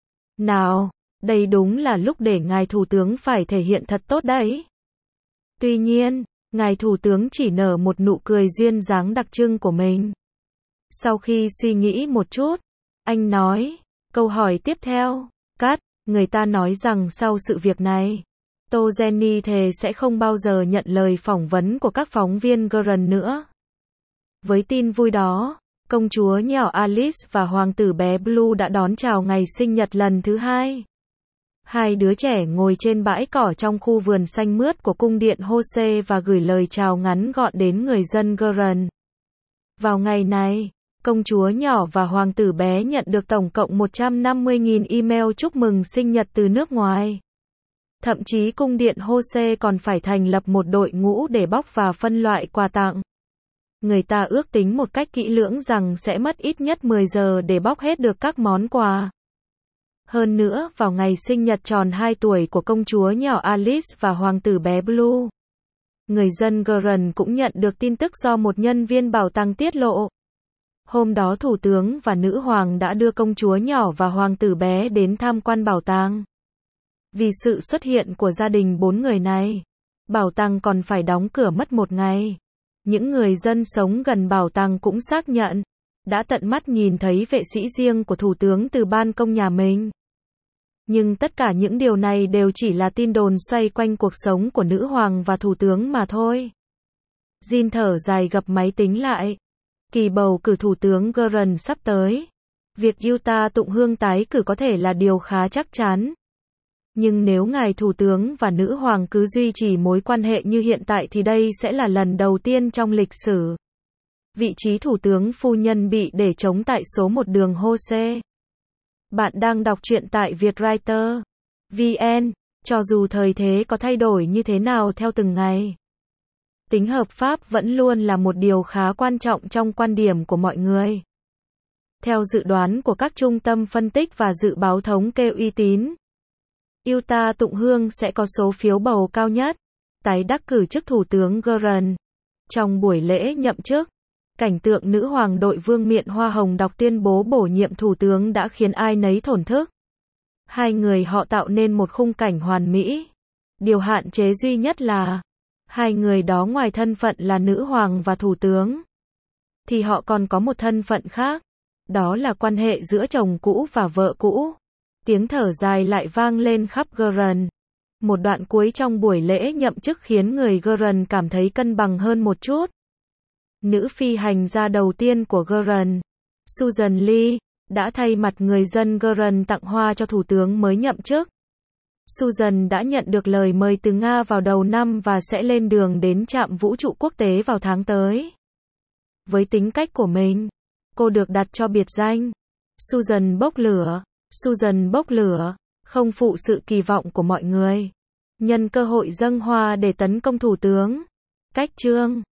Nào, đây đúng là lúc để ngài thủ tướng phải thể hiện thật tốt đấy. Tuy nhiên, ngài thủ tướng chỉ nở một nụ cười duyên dáng đặc trưng của mình. Sau khi suy nghĩ một chút, anh nói, câu hỏi tiếp theo, cắt, người ta nói rằng sau sự việc này, Tô Jenny thề sẽ không bao giờ nhận lời phỏng vấn của các phóng viên Guardian nữa. Với tin vui đó, công chúa nhỏ Alice và hoàng tử bé Blue đã đón chào ngày sinh nhật lần thứ hai. Hai đứa trẻ ngồi trên bãi cỏ trong khu vườn xanh mướt của cung điện Jose và gửi lời chào ngắn gọn đến người dân Guardian. Vào ngày này, công chúa nhỏ và hoàng tử bé nhận được tổng cộng 150.000 email chúc mừng sinh nhật từ nước ngoài. Thậm chí cung điện Jose còn phải thành lập một đội ngũ để bóc và phân loại quà tặng. Người ta ước tính một cách kỹ lưỡng rằng sẽ mất ít nhất 10 giờ để bóc hết được các món quà. Hơn nữa, vào ngày sinh nhật tròn 2 tuổi của công chúa nhỏ Alice và hoàng tử bé Blue, người dân Guardian cũng nhận được tin tức do một nhân viên bảo tàng tiết lộ. Hôm đó thủ tướng và nữ hoàng đã đưa công chúa nhỏ và hoàng tử bé đến tham quan bảo tàng. Vì sự xuất hiện của gia đình 4 người này, bảo tàng còn phải đóng cửa mất 1 ngày. Những người dân sống gần bảo tàng cũng xác nhận, đã tận mắt nhìn thấy vệ sĩ riêng của thủ tướng từ ban công nhà mình. Nhưng tất cả những điều này đều chỉ là tin đồn xoay quanh cuộc sống của nữ hoàng và thủ tướng mà thôi. Jin thở dài gập máy tính lại. Kỳ bầu cử thủ tướng Guardian sắp tới. Việc Yuta Tụng Hương tái cử có thể là điều khá chắc chắn. Nhưng nếu ngài thủ tướng và nữ hoàng cứ duy trì mối quan hệ như hiện tại thì đây sẽ là lần đầu tiên trong lịch sử. Vị trí thủ tướng phu nhân bị để trống tại số 1 đường Jose. Bạn đang đọc truyện tại Vietwriter VN. Cho dù thời thế có thay đổi như thế nào theo từng ngày, tính hợp pháp vẫn luôn là một điều khá quan trọng trong quan điểm của mọi người. Theo dự đoán của các trung tâm phân tích và dự báo thống kê uy tín, Yuta Tụng Hương sẽ có số phiếu bầu cao nhất, tái đắc cử chức thủ tướng Guardian. Trong buổi lễ nhậm chức, cảnh tượng nữ hoàng đội vương miện hoa hồng đọc tuyên bố bổ nhiệm thủ tướng đã khiến ai nấy thổn thức. Hai người họ tạo nên một khung cảnh hoàn mỹ. Điều hạn chế duy nhất là, hai người đó ngoài thân phận là nữ hoàng và thủ tướng, thì họ còn có một thân phận khác. Đó là quan hệ giữa chồng cũ và vợ cũ. Tiếng thở dài lại vang lên khắp Guardian. Một đoạn cuối trong buổi lễ nhậm chức khiến người Guardian cảm thấy cân bằng hơn một chút. Nữ phi hành gia đầu tiên của Guardian, Susan Lee, đã thay mặt người dân Guardian tặng hoa cho thủ tướng mới nhậm chức. Susan đã nhận được lời mời từ Nga vào đầu năm và sẽ lên đường đến trạm vũ trụ quốc tế vào tháng tới. Với tính cách của mình, cô được đặt cho biệt danh Susan bốc lửa. Susan bốc lửa, không phụ sự kỳ vọng của mọi người. Nhân cơ hội dâng hoa để tấn công thủ tướng. Cách chương